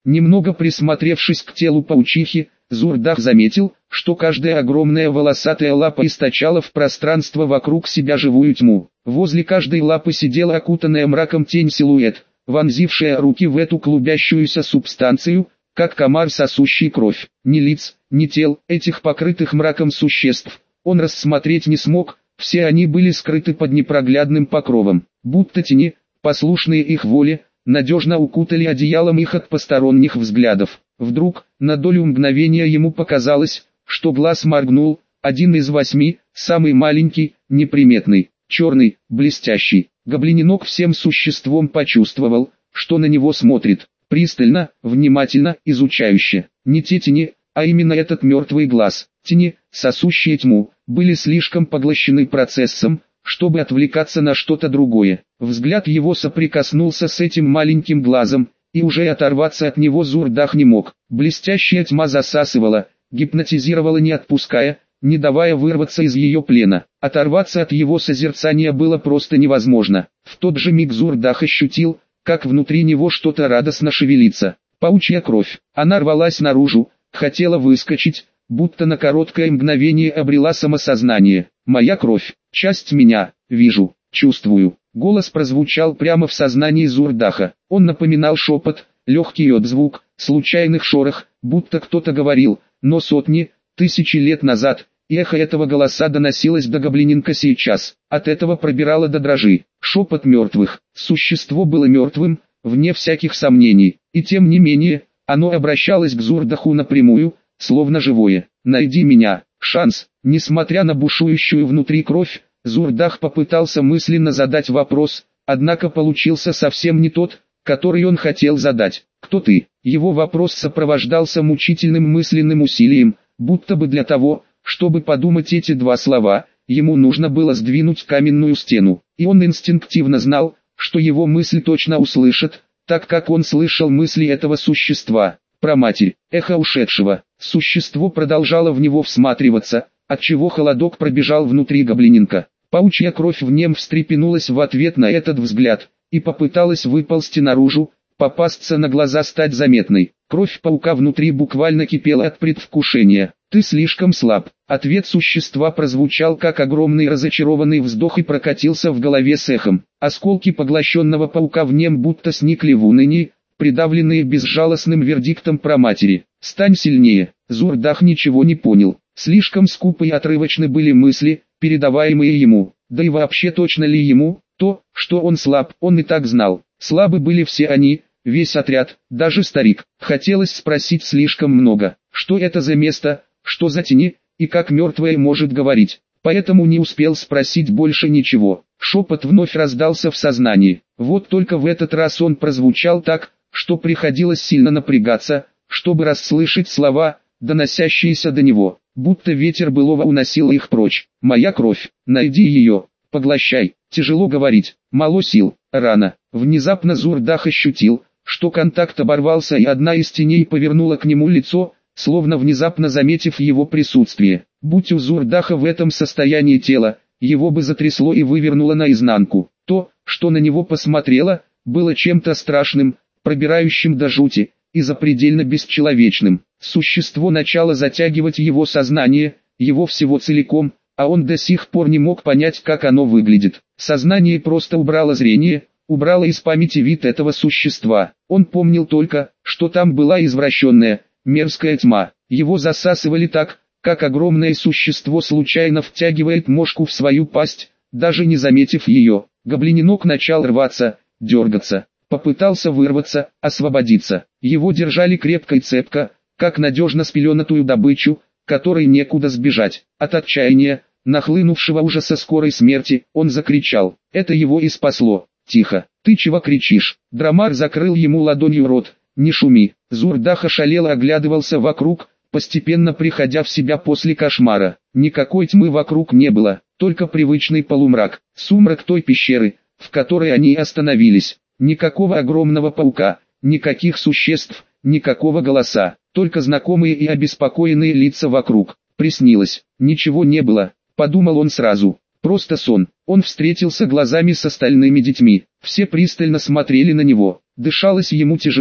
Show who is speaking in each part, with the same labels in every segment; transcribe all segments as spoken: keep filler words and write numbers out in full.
Speaker 1: Немного присмотревшись к телу паучихи, Зурдах заметил, что каждая огромная волосатая лапа источала в пространство вокруг себя живую тьму. Возле каждой лапы сидела окутанная мраком тень-силуэт, вонзившая руки в эту клубящуюся субстанцию, как комар, сосущий кровь. Ни лиц, ни тел этих покрытых мраком существ он рассмотреть не смог, все они были скрыты под непроглядным покровом, будто тени, послушные их воле, надежно укутали одеялом их от посторонних взглядов. Вдруг, на долю мгновения ему показалось, что глаз моргнул, один из восьми, самый маленький, неприметный, черный, блестящий. Гоблиненок всем существом почувствовал, что на него смотрит, пристально, внимательно, изучающе. Не те тени, а именно этот мертвый глаз. Тени, сосущие тьму, были слишком поглощены процессом, чтобы отвлекаться на что-то другое. Взгляд его соприкоснулся с этим маленьким глазом, и уже оторваться от него Зурдах не мог. Блестящая тьма засасывала, гипнотизировала, не отпуская, не давая вырваться из ее плена. Оторваться от его созерцания было просто невозможно. В тот же миг Зурдах ощутил, как внутри него что-то радостно шевелится. Паучья кровь. Она рвалась наружу, хотела выскочить, будто на короткое мгновение обрела самосознание. «Моя кровь, часть меня, вижу, чувствую». Голос прозвучал прямо в сознании Зурдаха. Он напоминал шепот, легкий отзвук, случайных шорох, будто кто-то говорил, но сотни, тысячи лет назад, и эхо этого голоса доносилось до гоблиненка сейчас. От этого пробирало до дрожи. Шепот мертвых. Существо было мертвым, вне всяких сомнений, и тем не менее, оно обращалось к Зурдаху напрямую, словно живое. «Найди меня». Шанс. Несмотря на бушующую внутри кровь, Зурдах попытался мысленно задать вопрос, однако получился совсем не тот, который он хотел задать. «Кто ты?» Его вопрос сопровождался мучительным мысленным усилием, будто бы для того, чтобы подумать эти два слова, ему нужно было сдвинуть каменную стену, и он инстинктивно знал, что его мысль точно услышат, так как он слышал мысли этого существа. Про матерь, эхо ушедшего. Существо продолжало в него всматриваться, отчего холодок пробежал внутри гоблиненка. Паучья кровь в нем встрепенулась в ответ на этот взгляд, и попыталась выползти наружу, попасться на глаза, стать заметной. Кровь паука внутри буквально кипела от предвкушения. «Ты слишком слаб». Ответ существа прозвучал как огромный разочарованный вздох и прокатился в голове с эхом. Осколки поглощенного паука в нем будто сникли в унынии, придавленные безжалостным вердиктом про матери. «Стань сильнее». Зурдах ничего не понял. Слишком скупы и отрывочны были мысли, передаваемые ему. Да и вообще точно ли ему, то, что он слаб, он и так знал. Слабы были все они, весь отряд, даже старик. Хотелось спросить слишком много. Что это за место, что за тени, и как мертвое может говорить. Поэтому не успел спросить больше ничего. Шепот вновь раздался в сознании. Вот только в этот раз он прозвучал так, что приходилось сильно напрягаться, чтобы расслышать слова, доносящиеся до него, будто ветер былого уносил их прочь. «Моя кровь, найди ее, поглощай». Тяжело говорить, мало сил, рано. Внезапно Зурдах ощутил, что контакт оборвался, и одна из теней повернула к нему лицо, словно внезапно заметив его присутствие. Будь у Зурдаха в этом состоянии тела, его бы затрясло и вывернуло наизнанку. То, что на него посмотрело, было чем-то страшным, пробирающим до жути, и запредельно бесчеловечным. Существо начало затягивать его сознание, его всего целиком, а он до сих пор не мог понять, как оно выглядит. Сознание просто убрало зрение, убрало из памяти вид этого существа. Он помнил только, что там была извращенная, мерзкая тьма. Его засасывали так, как огромное существо случайно втягивает мошку в свою пасть, даже не заметив ее. Гоблиненок начал рваться, дергаться. Попытался вырваться, освободиться. Его держали крепко и цепко, как надежно спеленатую добычу, которой некуда сбежать. От отчаяния, нахлынувшего ужаса скорой смерти, он закричал. Это его и спасло. «Тихо, ты чего кричишь?» Драмар закрыл ему ладонью рот. «Не шуми». Зурдах ошалело оглядывался вокруг, постепенно приходя в себя после кошмара. Никакой тьмы вокруг не было, только привычный полумрак, сумрак той пещеры, в которой они остановились. Никакого огромного паука, никаких существ, никакого голоса, только знакомые и обеспокоенные лица вокруг. Приснилось, ничего не было, подумал он сразу. Просто сон. Он встретился глазами с остальными детьми. Все пристально смотрели на него. Дышалось ему тяжело,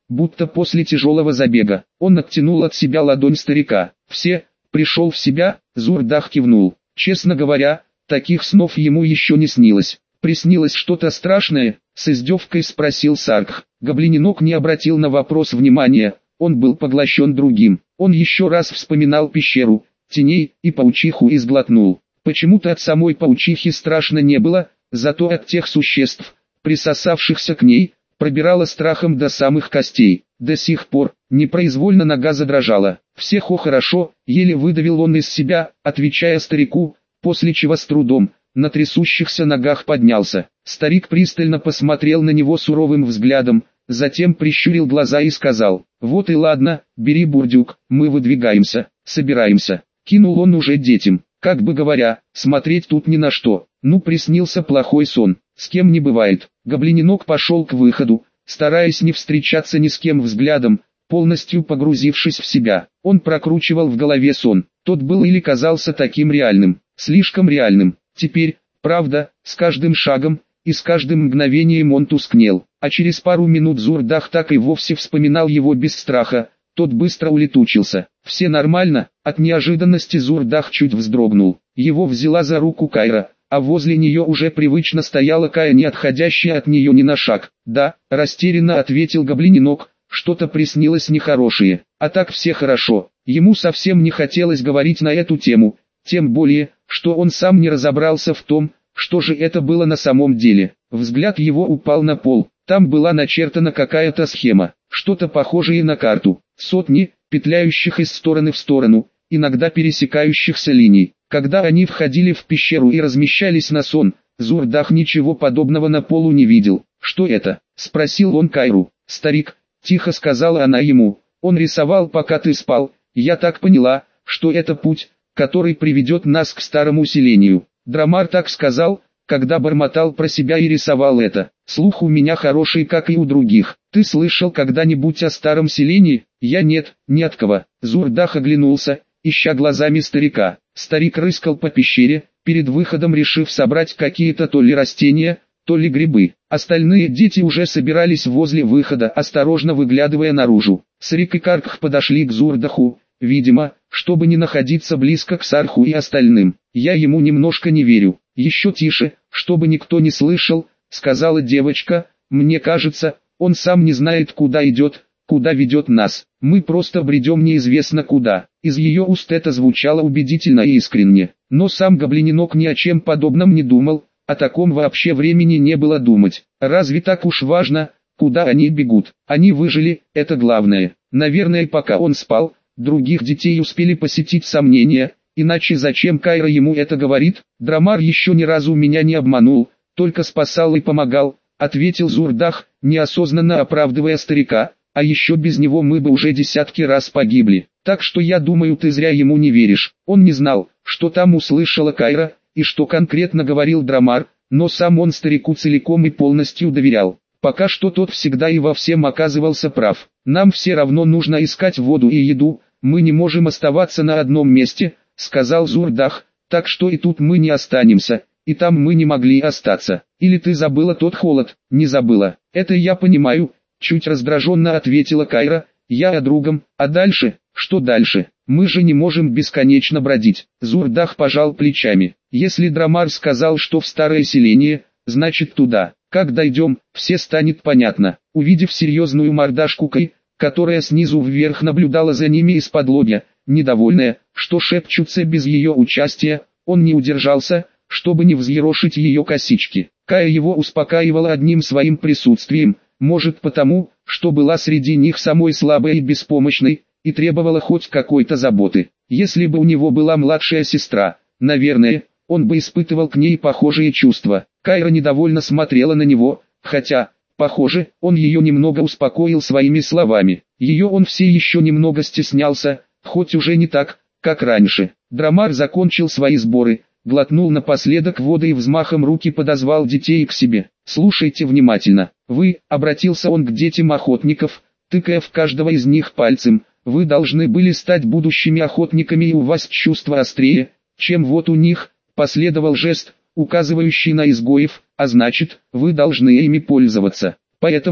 Speaker 1: будто после тяжелого забега. Он оттянул от себя ладонь старика. «Все, пришел в себя?» Зурдах кивнул. Честно говоря, таких снов ему еще не снилось. «Приснилось что-то страшное?» — с издевкой спросил Саркх. Гоблининок не обратил на вопрос внимания, он был поглощен другим. Он еще раз вспоминал пещеру, теней и паучиху и сглотнул. Почему-то от самой паучихи страшно не было, зато от тех существ, присосавшихся к ней, пробирало страхом до самых костей. До сих пор, непроизвольно нога задрожала. «Всех о хорошо», — еле выдавил он из себя, отвечая старику, после чего с трудом, на трясущихся ногах поднялся. Старик пристально посмотрел на него суровым взглядом, затем прищурил глаза и сказал: «Вот и ладно, бери бурдюк, мы выдвигаемся, собираемся». Кинул он уже детям, как бы говоря, смотреть тут ни на что. Ну, приснился плохой сон, с кем не бывает. Гоблининок пошел к выходу, стараясь не встречаться ни с кем взглядом, полностью погрузившись в себя. Он прокручивал в голове сон, тот был или казался таким реальным, слишком реальным. Теперь, правда, с каждым шагом и с каждым мгновением он тускнел, а через пару минут Зурдах так и вовсе вспоминал его без страха, тот быстро улетучился. «Все нормально?» От неожиданности Зурдах чуть вздрогнул. Его взяла за руку Кайра, а возле нее уже привычно стояла Кая, не отходящая от нее ни на шаг. «Да», — растерянно ответил гоблининок, — «что-то приснилось нехорошее, а так все хорошо». Ему совсем не хотелось говорить на эту тему, тем более, что он сам не разобрался в том, что же это было на самом деле. Взгляд его упал на пол, там была начертана какая-то схема, что-то похожее на карту, сотни, петляющих из стороны в сторону, иногда пересекающихся линий. Когда они входили в пещеру и размещались на сон, Зурдах ничего подобного на полу не видел. «Что это?» — спросил он Кайру. «Старик», — тихо сказала она ему, — «он рисовал, пока ты спал. Я так поняла, что это путь, который приведет нас к старому селению». Драмар так сказал, когда бормотал про себя и рисовал это. «Слух у меня хороший, как и у других. Ты слышал когда-нибудь о старом селении?» «Я нет, ни от кого». Зурдах оглянулся, ища глазами старика. Старик рыскал по пещере, перед выходом решив собрать какие-то то ли растения, то ли грибы. Остальные дети уже собирались возле выхода, осторожно выглядывая наружу. Срик и Каркх подошли к Зурдаху, видимо, чтобы не находиться близко к Сарху и остальным. «Я ему немножко не верю». «Еще тише, чтобы никто не слышал», — сказала девочка, — «мне кажется, он сам не знает, куда идет, куда ведет нас. Мы просто бредем неизвестно куда». Из ее уст это звучало убедительно и искренне, но сам гоблининок ни о чем подобном не думал, о таком вообще времени не было думать. Разве так уж важно, куда они бегут? Они выжили, это главное. Наверное, пока он спал, других детей успели посетить сомнения, иначе зачем Кайра ему это говорит? «Драмар еще ни разу меня не обманул, только спасал и помогал», — ответил Зурдах, неосознанно оправдывая старика, «а еще без него мы бы уже десятки раз погибли. Так что я думаю, ты зря ему не веришь». Он не знал, что там услышала Кайра, и что конкретно говорил Драмар, но сам он старику целиком и полностью доверял. Пока что тот всегда и во всем оказывался прав. «Нам все равно нужно искать воду и еду, мы не можем оставаться на одном месте», — сказал Зурдах, «так что и тут мы не останемся, и там мы не могли остаться. Или ты забыла тот холод?» «Не забыла, это я понимаю», — чуть раздраженно ответила Кайра, «я о другом, а дальше, что дальше? Мы же не можем бесконечно бродить». Зурдах пожал плечами. «Если Драмар сказал, что в старое селение, значит туда. Как дойдем, все станет понятно». Увидев серьезную мордашку Кай, которая снизу вверх наблюдала за ними из-под лобья, недовольная, что шепчутся без ее участия, он не удержался, чтобы не взъерошить ее косички. Кая его успокаивала одним своим присутствием, может потому, что была среди них самой слабой и беспомощной, и требовала хоть какой-то заботы. Если бы у него была младшая сестра, наверное, он бы испытывал к ней похожие чувства. Кайра недовольно смотрела на него, хотя, похоже, он ее немного успокоил своими словами. Ее он все еще немного стеснялся, хоть уже не так, как раньше. Драмар закончил свои сборы, глотнул напоследок воды и взмахом руки подозвал детей к себе. «Слушайте внимательно. Вы», — обратился он к детям охотников, тыкая в каждого из них пальцем, «вы должны были стать будущими охотниками, и у вас чувство острее, чем вот у них». Последовал жест, указывающий на изгоев, а значит, вы должны ими пользоваться. Поэтому,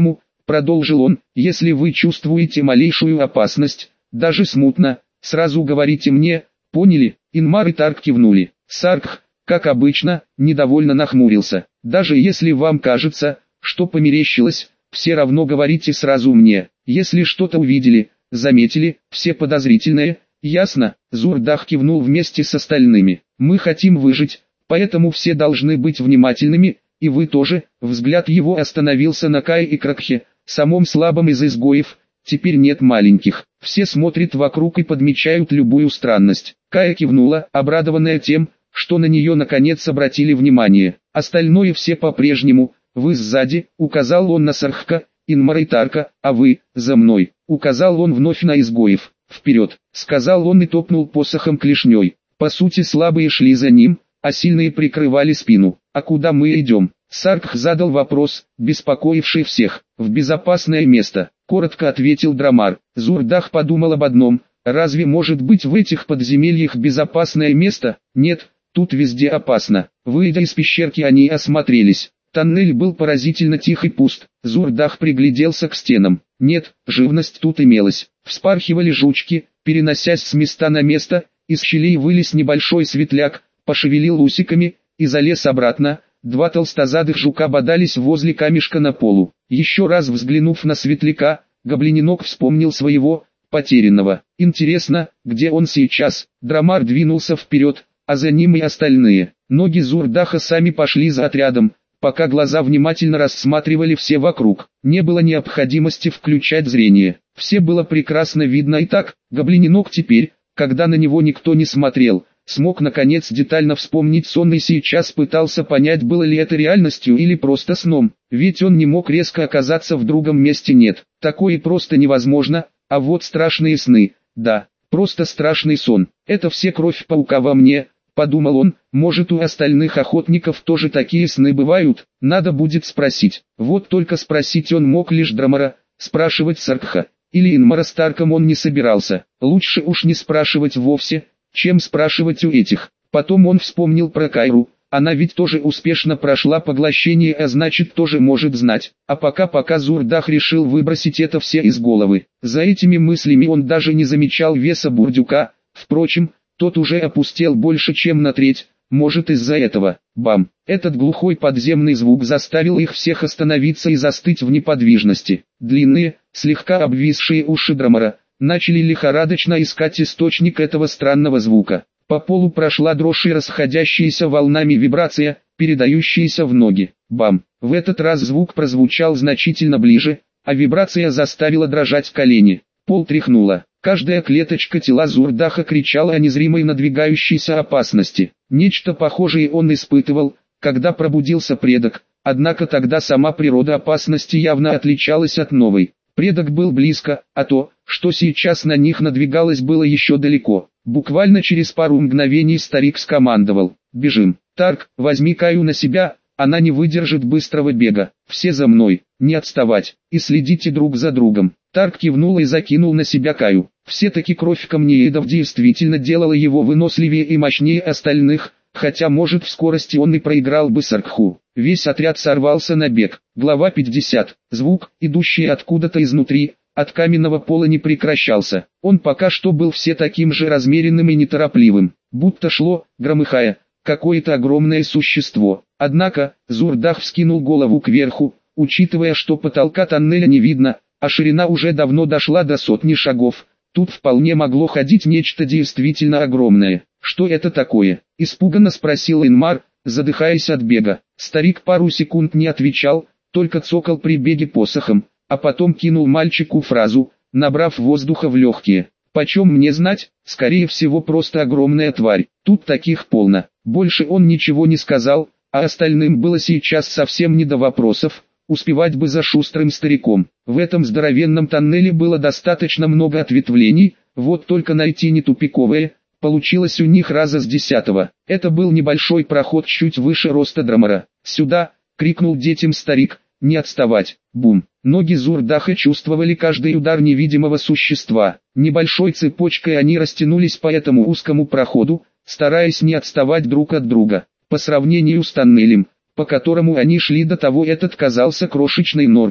Speaker 1: продолжил он, если вы чувствуете малейшую опасность, даже смутно, сразу говорите мне, поняли? Инмар и Тарк кивнули. Саркх, как обычно, недовольно нахмурился. Даже если вам кажется, что померещилось, все равно говорите сразу мне. Если что-то увидели, заметили, все подозрительное, ясно? Зурдах кивнул вместе с остальными. Мы хотим выжить, поэтому все должны быть внимательными, и вы тоже. Взгляд его остановился на Кае и Кракхе, самом слабом из изгоев. Теперь нет маленьких. Все смотрят вокруг и подмечают любую странность. Кая кивнула, обрадованная тем, что на нее наконец обратили внимание. Остальное все по-прежнему. Вы сзади, указал он на Сархка, Инмара и Тарка, а вы, за мной, указал он вновь на изгоев. Вперед, сказал он и топнул посохом клешней. По сути слабые шли за ним, а сильные прикрывали спину. А куда мы идем? Саркх задал вопрос, беспокоивший всех. В безопасное место, коротко ответил Драмар. Зурдах подумал об одном: разве может быть в этих подземельях безопасное место? Нет, тут везде опасно. Выйдя из пещерки, они осмотрелись. Тоннель был поразительно тих и пуст. Зурдах пригляделся к стенам. Нет, живность тут имелась. Вспархивали жучки, переносясь с места на место. Из щелей вылез небольшой светляк, пошевелил усиками и залез обратно. Два толстозадых жука бодались возле камешка на полу. Еще раз взглянув на светляка, гоблиненок вспомнил своего, потерянного. Интересно, где он сейчас? Драмар двинулся вперед, а за ним и остальные. Ноги Зурдаха сами пошли за отрядом, пока глаза внимательно рассматривали все вокруг. Не было необходимости включать зрение. Все было прекрасно видно и так. Гоблиненок теперь, когда на него никто не смотрел, смог наконец детально вспомнить сон и сейчас пытался понять, было ли это реальностью или просто сном. Ведь он не мог резко оказаться в другом месте. Нет, такое просто невозможно. А вот страшные сны, да, просто страшный сон. Это все кровь паука во мне, подумал он. Может, у остальных охотников тоже такие сны бывают? Надо будет спросить. Вот только спросить он мог лишь Драмара, спрашивать Саркха или Инмара с Тарком он не собирался. Лучше уж не спрашивать вовсе, чем спрашивать у этих. Потом он вспомнил про Кайру, она ведь тоже успешно прошла поглощение, а значит тоже может знать. А пока-пока Зурдах решил выбросить это все из головы. За этими мыслями он даже не замечал веса бурдюка, впрочем, тот уже опустел больше чем на треть, может из-за этого. Бам! Этот глухой подземный звук заставил их всех остановиться и застыть в неподвижности. Длинные, слегка обвисшие уши Драмара начали лихорадочно искать источник этого странного звука. По полу прошла дрожь и расходящаяся волнами вибрация, передающаяся в ноги. Бам! В этот раз звук прозвучал значительно ближе, а вибрация заставила дрожать колени. Пол тряхнуло. Каждая клеточка тела Зурдаха кричала о незримой надвигающейся опасности. Нечто похожее он испытывал, когда пробудился предок, однако тогда сама природа опасности явно отличалась от новой. Предок был близко, а то, что сейчас на них надвигалось, было еще далеко. Буквально через пару мгновений старик скомандовал: «Бежим! Тарк, возьми Каю на себя, она не выдержит быстрого бега. Все за мной, не отставать, и следите друг за другом». Тарк кивнул и закинул на себя Каю. Все-таки кровь камнеедов действительно делала его выносливее и мощнее остальных, хотя может в скорости он и проиграл бы Саркху. Весь отряд сорвался на бег. Глава пятьдесят. Звук, идущий откуда-то изнутри, от каменного пола, не прекращался. Он пока что был все таким же размеренным и неторопливым, будто шло, громыхая, какое-то огромное существо. Однако, Зурдах вскинул голову кверху, учитывая, что потолка тоннеля не видно, а ширина уже давно дошла до сотни шагов. Тут вполне могло ходить нечто действительно огромное. «Что это такое?» – испуганно спросил Инмар, задыхаясь от бега. Старик пару секунд не отвечал, только цокал при беге посохом, а потом кинул мальчику фразу, набрав воздуха в легкие. «Почем мне знать? Скорее всего просто огромная тварь. Тут таких полно». Больше он ничего не сказал, а остальным было сейчас совсем не до вопросов. Успевать бы за шустрым стариком. В этом здоровенном тоннеле было достаточно много ответвлений, вот только найти не тупиковое, получилось у них раза с десятого. Это был небольшой проход чуть выше роста Драмара. «Сюда!» — крикнул детям старик, — «не отставать!» Бум! Ноги Зурдаха чувствовали каждый удар невидимого существа. Небольшой цепочкой они растянулись по этому узкому проходу, стараясь не отставать друг от друга. По сравнению с тоннелем, по которому они шли до того, этот казался крошечной норкой.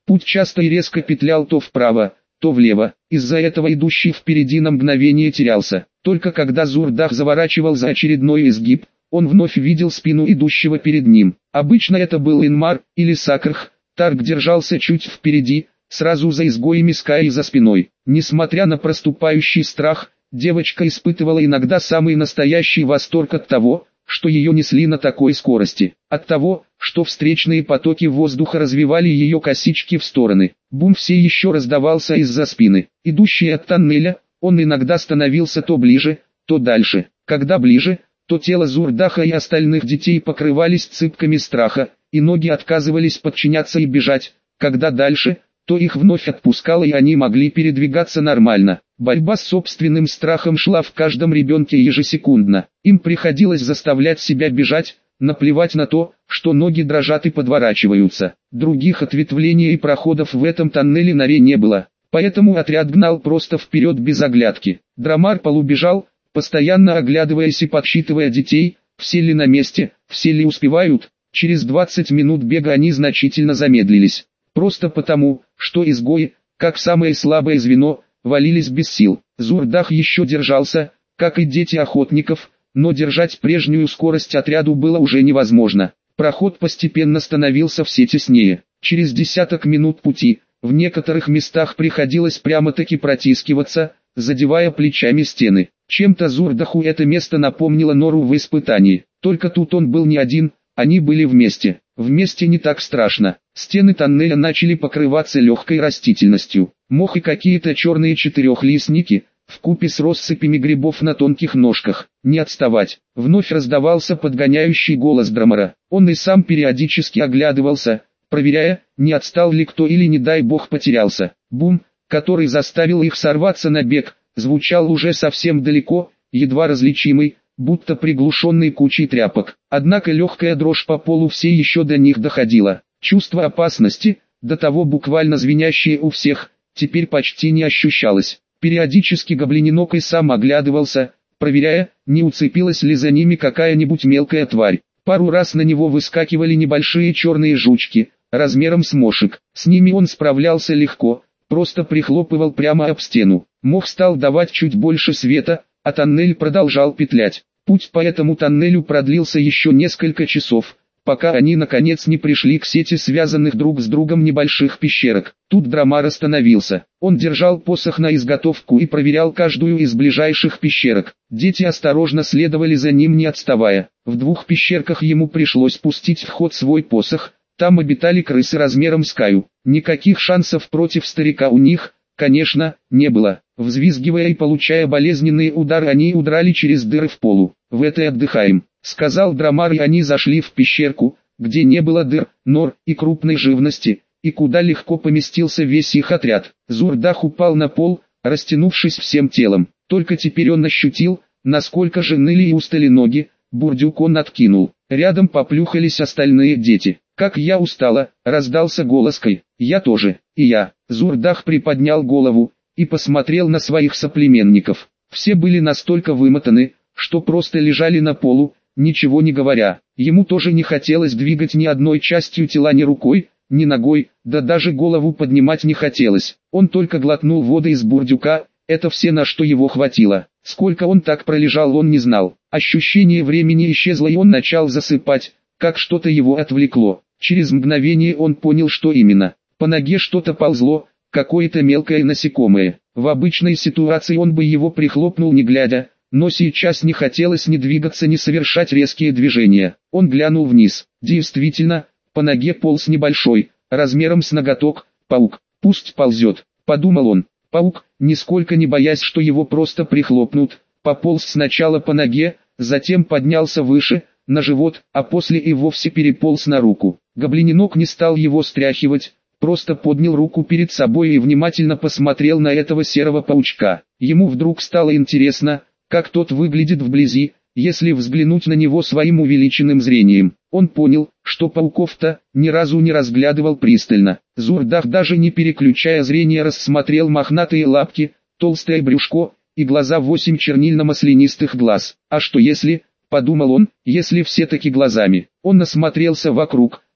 Speaker 1: Путь часто и резко петлял то вправо, то влево, из-за этого идущий впереди на мгновение терялся. Только когда Зурдах заворачивал за очередной изгиб, он вновь видел спину идущего перед ним. Обычно это был Инмар или Сакрх. Тарк держался чуть впереди, сразу за изгоями Скай за спиной. Несмотря на проступающий страх, девочка испытывала иногда самый настоящий восторг от того, что ее несли на такой скорости. От того, что встречные потоки воздуха развивали ее косички в стороны. Бум все еще раздавался из-за спины. Идущий от тоннеля, он иногда становился то ближе, то дальше. Когда ближе, то тело Зурдаха и остальных детей покрывались цыпками страха, и ноги отказывались подчиняться и бежать. Когда дальше, то их вновь отпускало и они могли передвигаться нормально. Борьба с собственным страхом шла в каждом ребенке ежесекундно. Им приходилось заставлять себя бежать, наплевать на то, что ноги дрожат и подворачиваются. Других ответвлений и проходов в этом тоннеле норе не было, поэтому отряд гнал просто вперед без оглядки. Драмар полубежал, постоянно оглядываясь и подсчитывая детей, все ли на месте, все ли успевают. Через двадцать минут бега они значительно замедлились. Просто потому, что изгои, как самое слабое звено, валились без сил. Зурдах еще держался, как и дети охотников, но держать прежнюю скорость отряду было уже невозможно. Проход постепенно становился все теснее. Через десяток минут пути, в некоторых местах приходилось прямо-таки протискиваться, задевая плечами стены. Чем-то Зурдаху это место напомнило нору в испытании. Только тут он был не один, они были вместе. Вместе не так страшно. Стены тоннеля начали покрываться легкой растительностью. Мох и какие-то черные четырехлистники, вкупе с россыпями грибов на тонких ножках. Не отставать. Вновь раздавался подгоняющий голос Драмара. Он и сам периодически оглядывался, проверяя, не отстал ли кто или не дай бог потерялся. Бум, который заставил их сорваться на бег, звучал уже совсем далеко, едва различимый, будто приглушенный кучей тряпок. Однако легкая дрожь по полу все еще до них доходила. Чувство опасности, до того буквально звенящее у всех, теперь почти не ощущалось. Периодически гоблининок и сам оглядывался, проверяя, не уцепилась ли за ними какая-нибудь мелкая тварь. Пару раз на него выскакивали небольшие черные жучки, размером с мошек. С ними он справлялся легко, просто прихлопывал прямо об стену. Мох стал давать чуть больше света, а тоннель продолжал петлять. Путь по этому тоннелю продлился еще несколько часов, пока они наконец не пришли к сети связанных друг с другом небольших пещерок. Тут Драмар остановился. Он держал посох на изготовку и проверял каждую из ближайших пещерок. Дети осторожно следовали за ним, не отставая. В двух пещерках ему пришлось пустить в ход свой посох, там обитали крысы размером с Каю. Никаких шансов против старика у них, конечно, не было. Взвизгивая и получая болезненные удары, они удрали через дыры в полу. «В этой отдыхаем», — сказал Драмар, и они зашли в пещерку, где не было дыр, нор и крупной живности, и куда легко поместился весь их отряд. Зурдах упал на пол, растянувшись всем телом. Только теперь он ощутил, насколько же ныли и устали ноги. Бурдюк он откинул. Рядом поплюхались остальные дети. «Как я устала!» — раздался голос Кай. «Я тоже, и я». Зурдах приподнял голову и посмотрел на своих соплеменников. Все были настолько вымотаны, что просто лежали на полу, ничего не говоря. Ему тоже не хотелось двигать ни одной частью тела, ни рукой, ни ногой, да даже голову поднимать не хотелось. Он только глотнул воды из бурдюка, это все, на что его хватило. Сколько он так пролежал, он не знал. Ощущение времени исчезло, и он начал засыпать, как что-то его отвлекло. Через мгновение он понял, что именно. По ноге что-то ползло, какое-то мелкое насекомое. В обычной ситуации он бы его прихлопнул не глядя, но сейчас не хотелось ни двигаться, ни совершать резкие движения. Он глянул вниз. Действительно, по ноге полз небольшой, размером с ноготок, паук. «Пусть ползет», — подумал он. Паук, нисколько не боясь, что его просто прихлопнут, пополз сначала по ноге, затем поднялся выше, на живот, а после и вовсе переполз на руку. Гоблининок не стал его стряхивать, просто поднял руку перед собой и внимательно посмотрел на этого серого паучка. Ему вдруг стало интересно, как тот выглядит вблизи, если взглянуть на него своим увеличенным зрением. Он понял, что пауков-то ни разу не разглядывал пристально. Зурдах, даже не переключая зрение, рассмотрел мохнатые лапки, толстое брюшко и глаза восемь чернильно-маслянистых глаз. А что если, подумал он, если все-таки глазами. Он осмотрелся вокруг.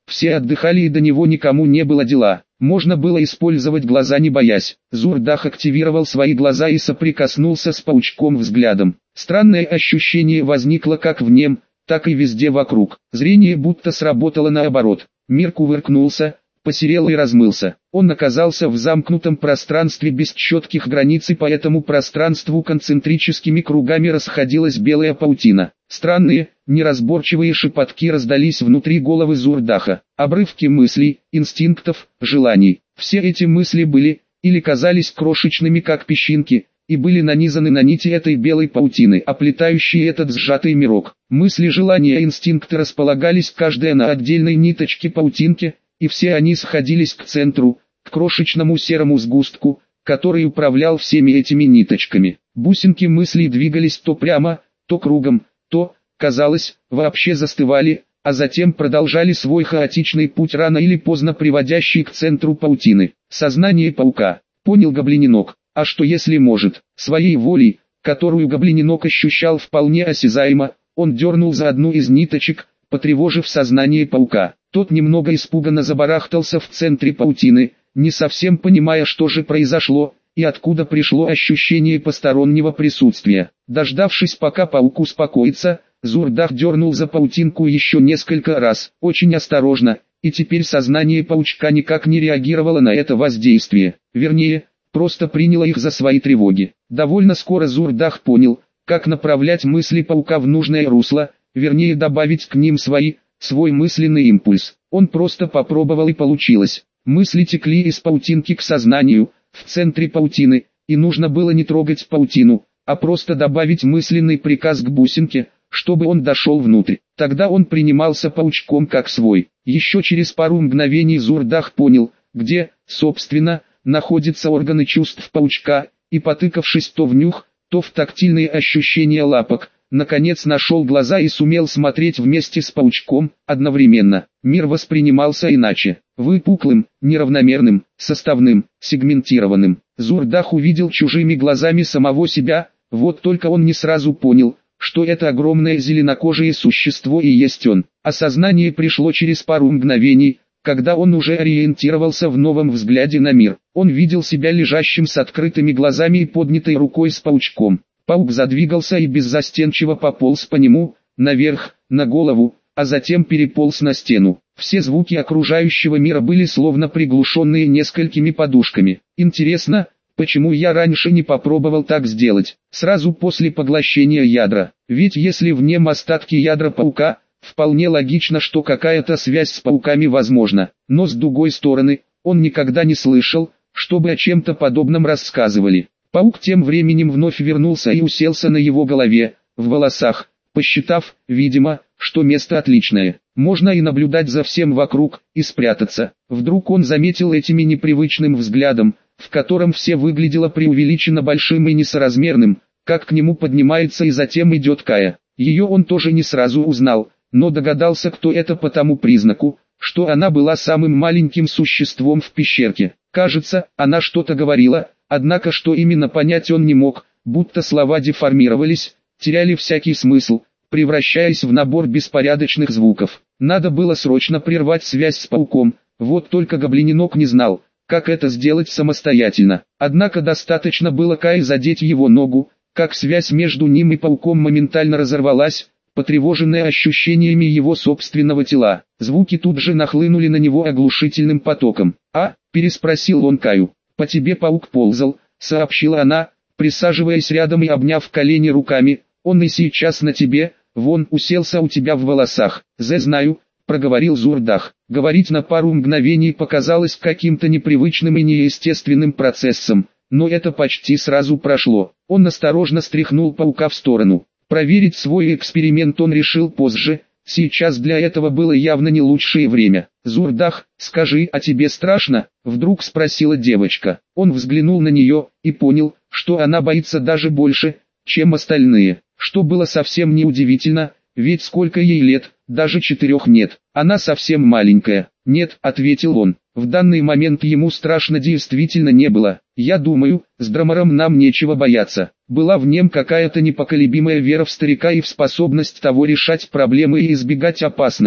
Speaker 1: Все отдыхали и до него никому не было дела. Можно было использовать глаза не боясь. Зурдах активировал свои глаза и соприкоснулся с паучком взглядом. Странное ощущение возникло как в нем, так и везде вокруг. Зрение будто сработало наоборот. Мир кувыркнулся, посерел и размылся. Он оказался в замкнутом пространстве без четких границ, и по этому пространству концентрическими кругами расходилась белая паутина. Странные, неразборчивые шепотки раздались внутри головы Зурдаха. Обрывки мыслей, инстинктов, желаний. Все эти мысли были, или казались крошечными как песчинки, и были нанизаны на нити этой белой паутины, оплетающей этот сжатый мирок. Мысли, желания, инстинкты располагались каждая на отдельной ниточке паутинки, и все они сходились к центру, к крошечному серому сгустку, который управлял всеми этими ниточками. Бусинки мыслей двигались то прямо, то кругом, то, казалось, вообще застывали, а затем продолжали свой хаотичный путь, рано или поздно приводящий к центру паутины. Сознание паука, понял Гоблиненок, а что если может, своей волей, которую Гоблиненок ощущал вполне осязаемо, он дернул за одну из ниточек, потревожив сознание паука. Тот немного испуганно забарахтался в центре паутины, не совсем понимая, что же произошло, и откуда пришло ощущение постороннего присутствия. Дождавшись, пока паук успокоится, Зурдах дернул за паутинку еще несколько раз, очень осторожно, и теперь сознание паучка никак не реагировало на это воздействие. Вернее, просто приняло их за свои тревоги. Довольно скоро Зурдах понял, как направлять мысли паука в нужное русло, вернее добавить к ним свои, свой мысленный импульс. Он просто попробовал, и получилось. Мысли текли из паутинки к сознанию, в центре паутины, и нужно было не трогать паутину, а просто добавить мысленный приказ к бусинке, чтобы он дошел внутрь. Тогда он принимался паучком как свой. Еще через пару мгновений Зурдах понял, где, собственно, находятся органы чувств паучка, и, потыкавшись то в нюх, то в тактильные ощущения лапок, наконец нашел глаза и сумел смотреть вместе с паучком, одновременно. Мир воспринимался иначе, выпуклым, неравномерным, составным, сегментированным. Зурдах увидел чужими глазами самого себя, вот только он не сразу понял, что это огромное зеленокожее существо и есть он. Осознание пришло через пару мгновений, когда он уже ориентировался в новом взгляде на мир. Он видел себя лежащим с открытыми глазами и поднятой рукой с паучком. Паук задвигался и беззастенчиво пополз по нему, наверх, на голову, а затем переполз на стену. Все звуки окружающего мира были словно приглушенные несколькими подушками. Интересно, почему я раньше не попробовал так сделать, сразу после поглощения ядра? Ведь если в нем остатки ядра паука, вполне логично, что какая-то связь с пауками возможна. Но с другой стороны, он никогда не слышал, чтобы о чем-то подобном рассказывали. Паук тем временем вновь вернулся и уселся на его голове, в волосах, посчитав, видимо, что место отличное. Можно и наблюдать за всем вокруг, и спрятаться. Вдруг он заметил этими непривычным взглядом, в котором все выглядело преувеличенно большим и несоразмерным, как к нему поднимается и затем идет Кая. Ее он тоже не сразу узнал, но догадался, кто это по тому признаку, что она была самым маленьким существом в пещерке. Кажется, она что-то говорила, однако что именно понять он не мог, будто слова деформировались, теряли всякий смысл, превращаясь в набор беспорядочных звуков. Надо было срочно прервать связь с пауком, вот только Гоблиненок не знал, как это сделать самостоятельно. Однако достаточно было Кае задеть его ногу, как связь между ним и пауком моментально разорвалась, потревоженная ощущениями его собственного тела. Звуки тут же нахлынули на него оглушительным потоком. «А?» – переспросил он Каю. «По тебе паук ползал», — сообщила она, присаживаясь рядом и обняв колени руками. «Он и сейчас на тебе, вон уселся у тебя в волосах». «Зе знаю», — проговорил Зурдах. Говорить на пару мгновений показалось каким-то непривычным и неестественным процессом, но это почти сразу прошло. Он осторожно стряхнул паука в сторону. Проверить свой эксперимент он решил позже. Сейчас для этого было явно не лучшее время. «Зурдах, скажи, а тебе страшно?» — вдруг спросила девочка. Он взглянул на нее и понял, что она боится даже больше, чем остальные. Что было совсем неудивительно, ведь сколько ей лет, даже четырех нет. Она совсем маленькая. «Нет», — ответил он. В данный момент ему страшно действительно не было. «Я думаю, с Драмором нам нечего бояться». Была в нем какая-то непоколебимая вера в старика и в способность того решать проблемы и избегать опасностей.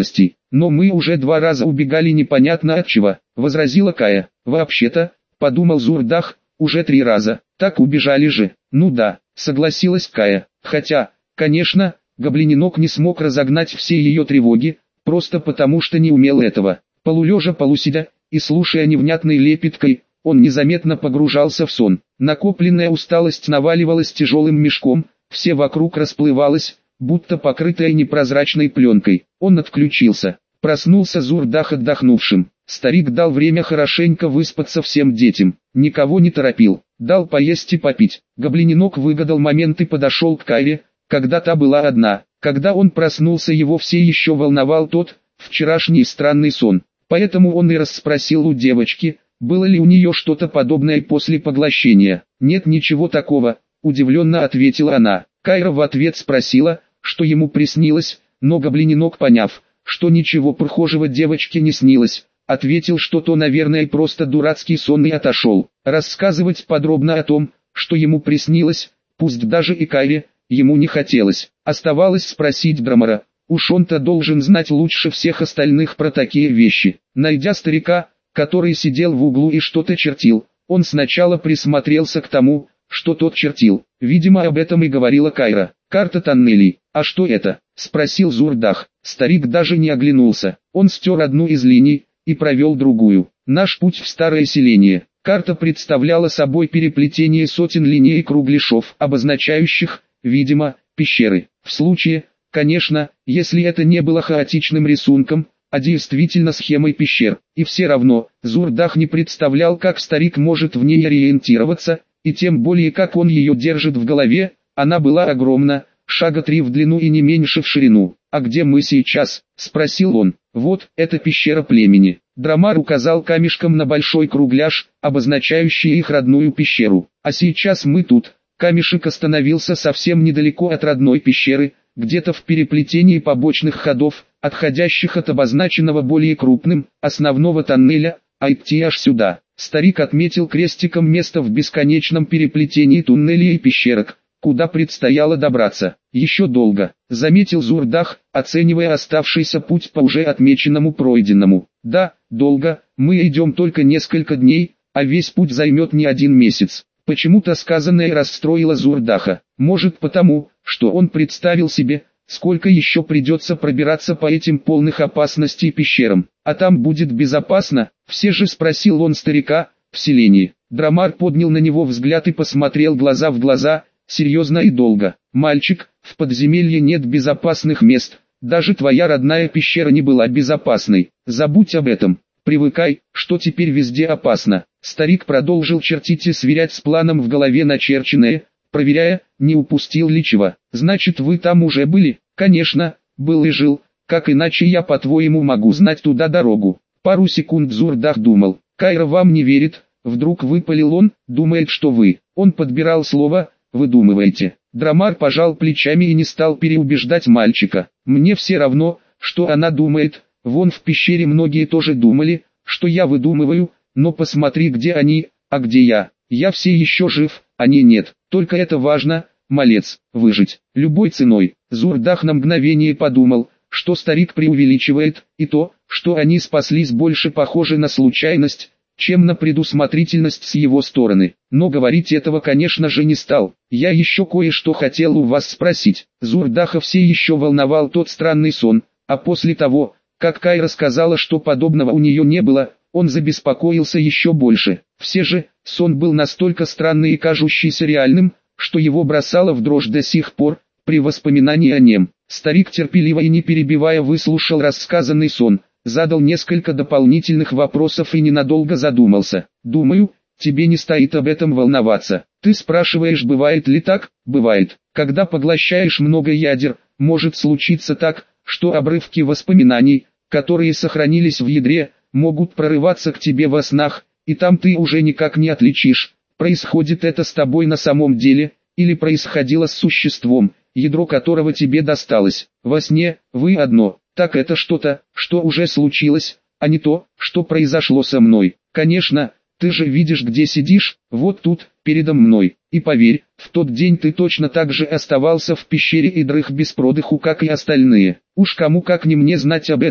Speaker 1: но мы уже два раза убегали непонятно от чего, возразила Кая. Вообще-то, подумал Зурдах, уже три раза, так убежали же. Ну да, согласилась Кая, хотя, конечно, гоблиненок не смог разогнать все ее тревоги, просто потому что не умел этого. Полулежа полусидя, и слушая невнятной лепеткой, он незаметно погружался в сон. Накопленная усталость наваливалась тяжелым мешком, все вокруг расплывалось, будто покрытая непрозрачной пленкой. Он отключился. Проснулся Зурдах отдохнувшим. Старик дал время хорошенько выспаться всем детям. Никого не торопил. Дал поесть и попить. Гоблиненок выгадал момент и подошел к Кайре, когда та была одна. Когда он проснулся, его все еще волновал тот, вчерашний странный сон. Поэтому он и расспросил у девочки, было ли у нее что-то подобное после поглощения. «Нет ничего такого», — удивленно ответила она. Кайра в ответ спросила, что ему приснилось, но гоблиненок, поняв, что ничего похожего девочке не снилось, ответил, что то, наверное, просто дурацкий сон, и отошел. Рассказывать подробно о том, что ему приснилось, пусть даже и Кайре, ему не хотелось. Оставалось спросить Драмара, уж он-то должен знать лучше всех остальных про такие вещи. Найдя старика, который сидел в углу и что-то чертил, он сначала присмотрелся к тому, что тот чертил. Видимо, об этом и говорила Кайра. «Карта тоннелей. А что это?» — спросил Зурдах. Старик даже не оглянулся. Он стер одну из линий и провел другую. «Наш путь в старое селение». Карта представляла собой переплетение сотен линий и кругляшов, обозначающих, видимо, пещеры. В случае, конечно, если это не было хаотичным рисунком, а действительно схемой пещер. И все равно, Зурдах не представлял, как старик может в ней ориентироваться, и тем более как он ее держит в голове. Она была огромна, шага три в длину и не меньше в ширину. «А где мы сейчас?» — спросил он. «Вот, это пещера племени». Драмар указал камешком на большой кругляш, обозначающий их родную пещеру. «А сейчас мы тут». Камешек остановился совсем недалеко от родной пещеры, где-то в переплетении побочных ходов, отходящих от обозначенного более крупным, основного тоннеля, а идти аж сюда. Старик отметил крестиком место в бесконечном переплетении туннелей и пещерок, куда предстояло добраться. Еще долго, заметил Зурдах, оценивая оставшийся путь по уже отмеченному пройденному. Да, долго, мы идем только несколько дней, а весь путь займет не один месяц. Почему-то сказанное расстроило Зурдаха. Может потому, что он представил себе, сколько еще придется пробираться по этим полных опасностей пещерам. А там будет безопасно? Все же спросил он старика, в селении. Драмар поднял на него взгляд и посмотрел глаза в глаза, серьезно и долго. «Мальчик, в подземелье нет безопасных мест, даже твоя родная пещера не была безопасной. Забудь об этом, привыкай, что теперь везде опасно». Старик продолжил чертить и сверять с планом в голове начерченное, проверяя, не упустил ли чего. «Значит, вы там уже были?» «Конечно, был и жил, как иначе я, по-твоему, могу знать туда дорогу?» Пару секунд Зурдах думал. «Кайра вам не верит», вдруг выпалил он, «думает, что вы». Он подбирал слово, «выдумываете». Драмар пожал плечами и не стал переубеждать мальчика. «Мне все равно, что она думает, вон в пещере многие тоже думали, что я выдумываю, но посмотри, где они, а где я. Я все еще жив, они нет, только это важно, малец, выжить, любой ценой». Зурдах на мгновение подумал, что старик преувеличивает, и то, что они спаслись, больше похоже на случайность, чем на предусмотрительность с его стороны. Но говорить этого, конечно же, не стал. «Я еще кое-что хотел у вас спросить». Зурдаха все еще волновал тот странный сон, а после того, как Кайра сказала, что подобного у нее не было, он забеспокоился еще больше. Все же, сон был настолько странный и кажущийся реальным, что его бросало в дрожь до сих пор, при воспоминании о нем. Старик терпеливо и не перебивая выслушал рассказанный сон, задал несколько дополнительных вопросов и ненадолго задумался. «Думаю, тебе не стоит об этом волноваться. Ты спрашиваешь, бывает ли так?» «Бывает. Когда поглощаешь много ядер, может случиться так, что обрывки воспоминаний, которые сохранились в ядре, могут прорываться к тебе во снах, и там ты уже никак не отличишь, происходит это с тобой на самом деле, или происходило с существом, ядро которого тебе досталось. Во сне, вы одно, так это что-то, что уже случилось, а не то, что произошло со мной. Конечно, ты же видишь, где сидишь, вот тут, передо мной, и поверь, в тот день ты точно так же оставался в пещере и дрых без продыху, как и остальные. Уж кому как не мне знать об этом.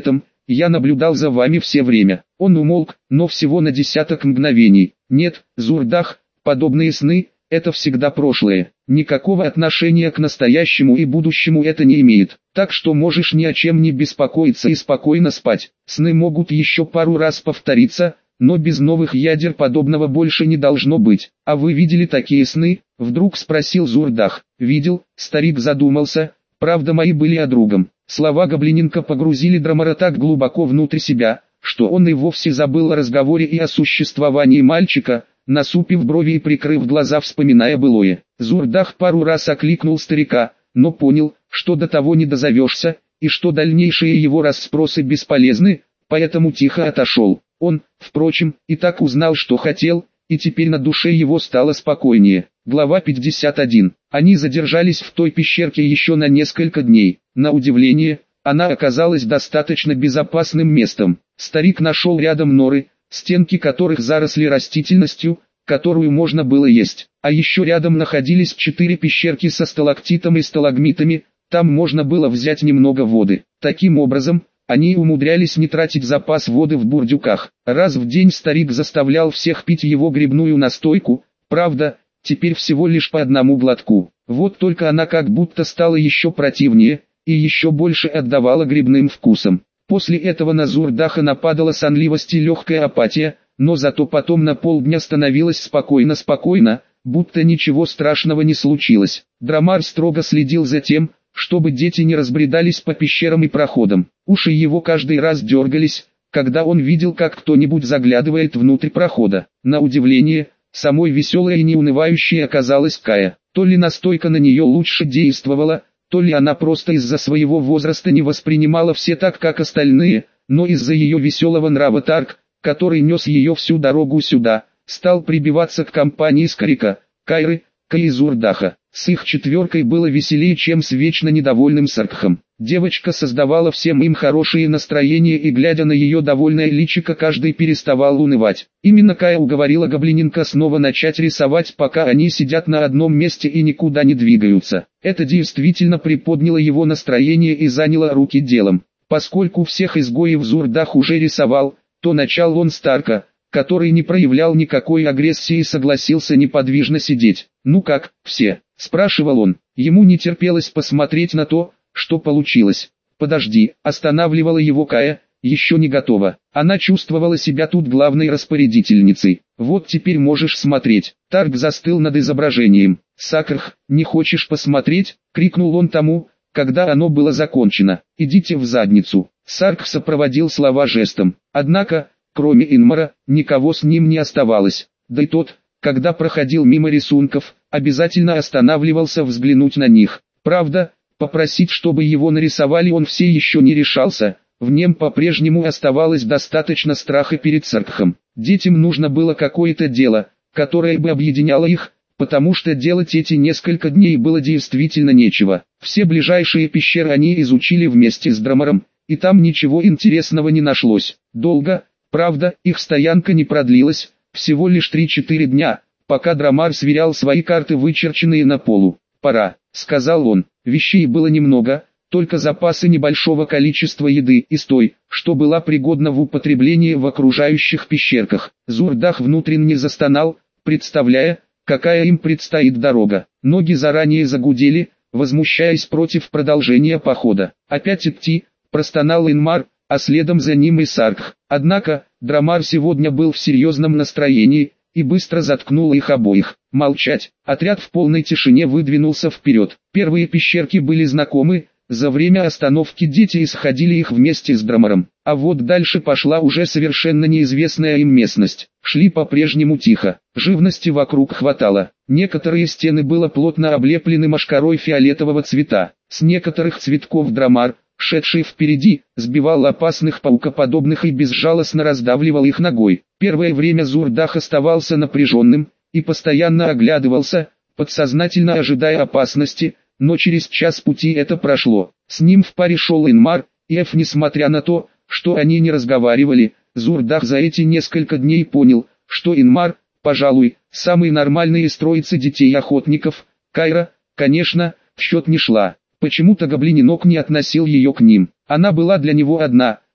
Speaker 1: я наблюдал за вами все время. Он умолк, но всего на десяток мгновений. Нет, Зурдах, подобные сны – это всегда прошлое. Никакого отношения к настоящему и будущему это не имеет. Так что можешь ни о чем не беспокоиться и спокойно спать. Сны могут еще пару раз повториться, но без новых ядер подобного больше не должно быть. А вы видели такие сны? Вдруг спросил Зурдах. Видел, старик задумался, правда мои были о другом. Слова Гоблиненко погрузили Драмара так глубоко внутрь себя, что он и вовсе забыл о разговоре и о существовании мальчика, насупив брови и прикрыв глаза, вспоминая былое. Зурдах пару раз окликнул старика, но понял, что до того не дозовешься, и что дальнейшие его расспросы бесполезны, поэтому тихо отошел. Он, впрочем, и так узнал, что хотел, и теперь на душе его стало спокойнее. Глава пятьдесят один. Они задержались в той пещерке еще на несколько дней. На удивление, она оказалась достаточно безопасным местом. Старик нашел рядом норы, стенки которых заросли растительностью, которую можно было есть. А еще рядом находились четыре пещерки со сталактитом и сталагмитами, там можно было взять немного воды. Таким образом, они умудрялись не тратить запас воды в бурдюках. Раз в день старик заставлял всех пить его грибную настойку, правда, теперь всего лишь по одному глотку. Вот только она как будто стала еще противнее, и еще больше отдавала грибным вкусом. После этого на Зурдаха нападала сонливость и легкая апатия, но зато потом на полдня становилось спокойно-спокойно, будто ничего страшного не случилось. Драмар строго следил за тем, чтобы дети не разбредались по пещерам и проходам. Уши его каждый раз дергались, когда он видел, как кто-нибудь заглядывает внутрь прохода. На удивление, самой веселой и неунывающей оказалась Кая. То ли настойка на нее лучше действовала, то ли она просто из-за своего возраста не воспринимала все так, как остальные, но из-за ее веселого нрава Тарк, который нес ее всю дорогу сюда, стал прибиваться к компании Скарика, Кайры, Каи и Зурдаха. С их четверкой было веселее, чем с вечно недовольным Саркхом. Девочка создавала всем им хорошее настроение, и глядя на ее довольное личико, каждый переставал унывать. Именно Кая уговорила Гоблиненко снова начать рисовать, пока они сидят на одном месте и никуда не двигаются. Это действительно приподняло его настроение и заняло руки делом. Поскольку всех изгоев Зурдах уже рисовал, то начал он с Тарка, который не проявлял никакой агрессии и согласился неподвижно сидеть. «Ну как, все?» – спрашивал он. Ему не терпелось посмотреть на то, что получилось. «Подожди», – останавливала его Кая, – «еще не готова». Она чувствовала себя тут главной распорядительницей. «Вот теперь можешь смотреть». Тарк застыл над изображением. «Сакрх, не хочешь посмотреть?» – крикнул он тому, когда оно было закончено. «Идите в задницу». Саркх сопроводил слова жестом. Однако, кроме Инмара, никого с ним не оставалось. Да и тот, когда проходил мимо рисунков, обязательно останавливался взглянуть на них. Правда, попросить, чтобы его нарисовали, он все еще не решался, в нем по-прежнему оставалось достаточно страха перед Саркхом. Детям нужно было какое-то дело, которое бы объединяло их, потому что делать эти несколько дней было действительно нечего. Все ближайшие пещеры они изучили вместе с Драмаром, и там ничего интересного не нашлось. Долго, правда, их стоянка не продлилась, всего лишь три-четыре дня, пока Драмар сверял свои карты, вычерченные на полу. «Пора», — сказал он. Вещей было немного, только запасы небольшого количества еды из той, что была пригодна в употреблении в окружающих пещерках. Зурдах внутренне застонал, представляя, какая им предстоит дорога. Ноги заранее загудели, возмущаясь против продолжения похода. «Опять идти?» — простонал Инмар, а следом за ним и Саркх. Однако, Драмар сегодня был в серьезном настроении, и быстро заткнул их обоих. Молчать. Отряд в полной тишине выдвинулся вперед. Первые пещерки были знакомы, за время остановки дети исходили их вместе с Драмаром. А вот дальше пошла уже совершенно неизвестная им местность. Шли по-прежнему тихо. Живности вокруг хватало. Некоторые стены было плотно облеплены мошкарой фиолетового цвета. С некоторых цветков Драмар, шедший впереди, сбивал опасных паукоподобных и безжалостно раздавливал их ногой. Первое время Зурдах оставался напряженным и постоянно оглядывался, подсознательно ожидая опасности, но через час пути это прошло. С ним в паре шел Инмар, и Эф, несмотря на то, что они не разговаривали, Зурдах за эти несколько дней понял, что Инмар, пожалуй, самый нормальный из троицы детей-охотников. Кайра, конечно, в счет не шла. Почему-то Гоблиненок не относил ее к ним. Она была для него одна,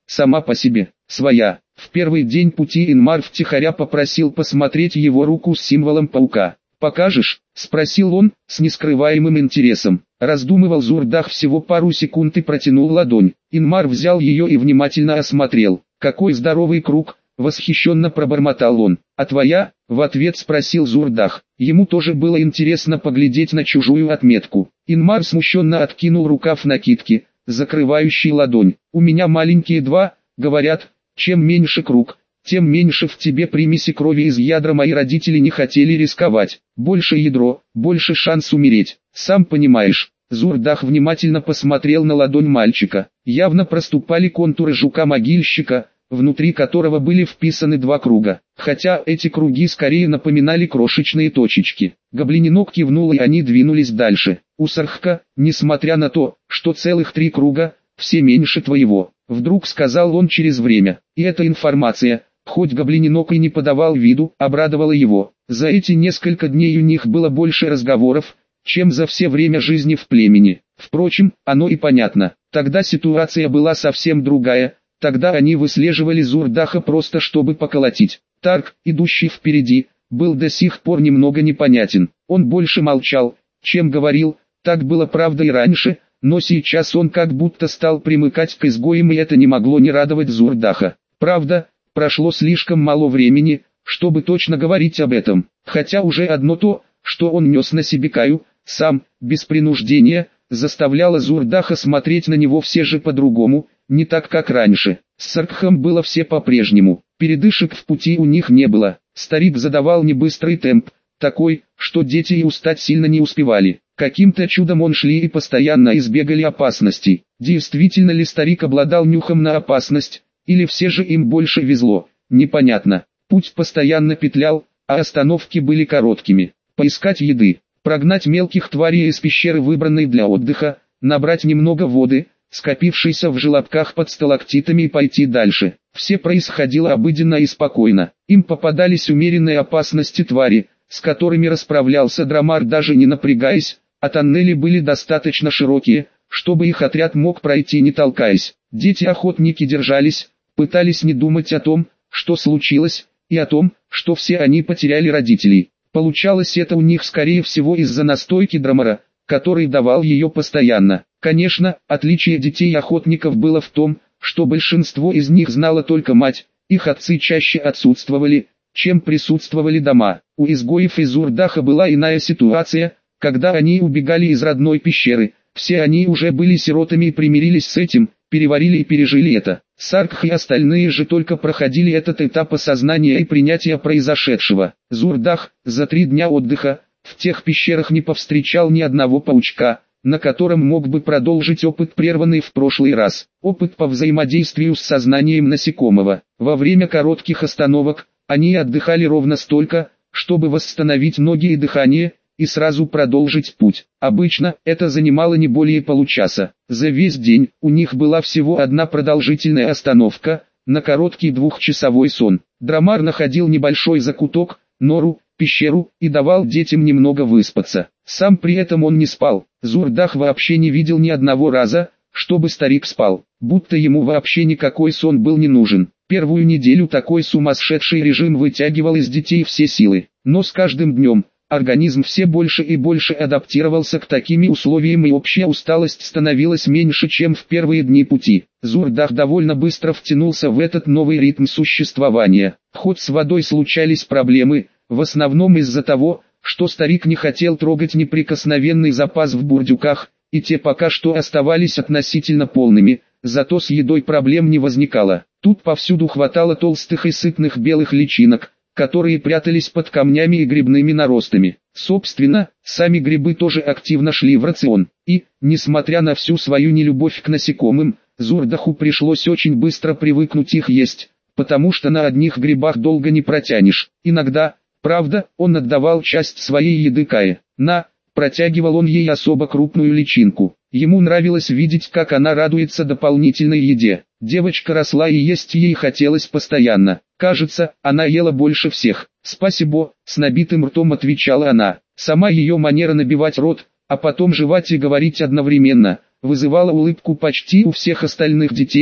Speaker 1: сама по себе, своя. В первый день пути Инмар втихаря попросил посмотреть его руку с символом паука. «Покажешь?» – спросил он, с нескрываемым интересом. Раздумывал Зурдах всего пару секунд и протянул ладонь. Инмар взял ее и внимательно осмотрел. «Какой здоровый круг!» – восхищенно пробормотал он. «А твоя?» – в ответ спросил Зурдах. Ему тоже было интересно поглядеть на чужую отметку. Инмар смущенно откинул рукав накидки, закрывающий ладонь. «У меня маленькие два, говорят, чем меньше круг, тем меньше в тебе примеси крови из ядра. Мои родители не хотели рисковать. Больше ядро, больше шанс умереть. Сам понимаешь». Зурдах внимательно посмотрел на ладонь мальчика. Явно проступали контуры жука-могильщика, внутри которого были вписаны два круга. Хотя эти круги скорее напоминали крошечные точечки. Гоблиненок кивнул, и они двинулись дальше. «Усархка, несмотря на то, что целых три круга, все меньше твоего», вдруг сказал он через время. И эта информация, хоть гоблиненок и не подавал виду, обрадовала его. За эти несколько дней у них было больше разговоров, чем за все время жизни в племени. Впрочем, оно и понятно. Тогда ситуация была совсем другая. Тогда они выслеживали Зурдаха просто чтобы поколотить. Тарк, идущий впереди, был до сих пор немного непонятен. Он больше молчал, чем говорил. Так было правда и раньше, но сейчас он как будто стал примыкать к изгоям, и это не могло не радовать Зурдаха. Правда, прошло слишком мало времени, чтобы точно говорить об этом. Хотя уже одно то, что он нес на себе Каю, сам, без принуждения, заставляло Зурдаха смотреть на него все же по-другому, не так как раньше. С Саркхом было все по-прежнему. Передышек в пути у них не было. Старик задавал небыстрый темп, такой, что дети и устать сильно не успевали. Каким-то чудом он шли и постоянно избегали опасностей. Действительно ли старик обладал нюхом на опасность, или все же им больше везло, непонятно. Путь постоянно петлял, а остановки были короткими. Поискать еды, прогнать мелких тварей из пещеры, выбранной для отдыха, набрать немного воды, скопившейся в желобках под сталактитами, и пойти дальше. Все происходило обыденно и спокойно. Им попадались умеренные опасности твари, с которыми расправлялся Драмар даже не напрягаясь, а тоннели были достаточно широкие, чтобы их отряд мог пройти не толкаясь. Дети-охотники держались, пытались не думать о том, что случилось, и о том, что все они потеряли родителей. Получалось это у них скорее всего из-за настойки Драмара, который давал ее постоянно. Конечно, отличие детей-охотников было в том, что большинство из них знало только мать, их отцы чаще отсутствовали, чем присутствовали дома. У изгоев из Зурдаха была иная ситуация, когда они убегали из родной пещеры. Все они уже были сиротами и примирились с этим, переварили и пережили это. Саркх и остальные же только проходили этот этап осознания и принятия произошедшего. Зурдах, за три дня отдыха, в тех пещерах не повстречал ни одного паучка, на котором мог бы продолжить опыт, прерванный в прошлый раз. Опыт по взаимодействию с сознанием насекомого. Во время коротких остановок, они отдыхали ровно столько, чтобы восстановить ноги и дыхание, и сразу продолжить путь. Обычно это занимало не более получаса. За весь день у них была всего одна продолжительная остановка, на короткий двухчасовой сон. Драмар находил небольшой закуток, нору, пещеру, и давал детям немного выспаться. Сам при этом он не спал. Зурдах вообще не видел ни одного раза, чтобы старик спал, будто ему вообще никакой сон был не нужен. Первую неделю такой сумасшедший режим вытягивал из детей все силы, но с каждым днем организм все больше и больше адаптировался к таким условиям, и общая усталость становилась меньше, чем в первые дни пути. Зурдах довольно быстро втянулся в этот новый ритм существования. Хоть с водой случались проблемы, в основном из-за того, что старик не хотел трогать неприкосновенный запас в бурдюках, и те пока что оставались относительно полными, зато с едой проблем не возникало. Тут повсюду хватало толстых и сытных белых личинок, которые прятались под камнями и грибными наростами. Собственно, сами грибы тоже активно шли в рацион, и, несмотря на всю свою нелюбовь к насекомым, Зурдаху пришлось очень быстро привыкнуть их есть, потому что на одних грибах долго не протянешь. Иногда, правда, он отдавал часть своей еды Кае. На, протягивал он ей особо крупную личинку. Ему нравилось видеть, как она радуется дополнительной еде. Девочка росла, и есть ей хотелось постоянно. Кажется, она ела больше всех. «Спасибо», — с набитым ртом отвечала она. Сама ее манера набивать рот, а потом жевать и говорить одновременно, вызывала улыбку почти у всех остальных детей,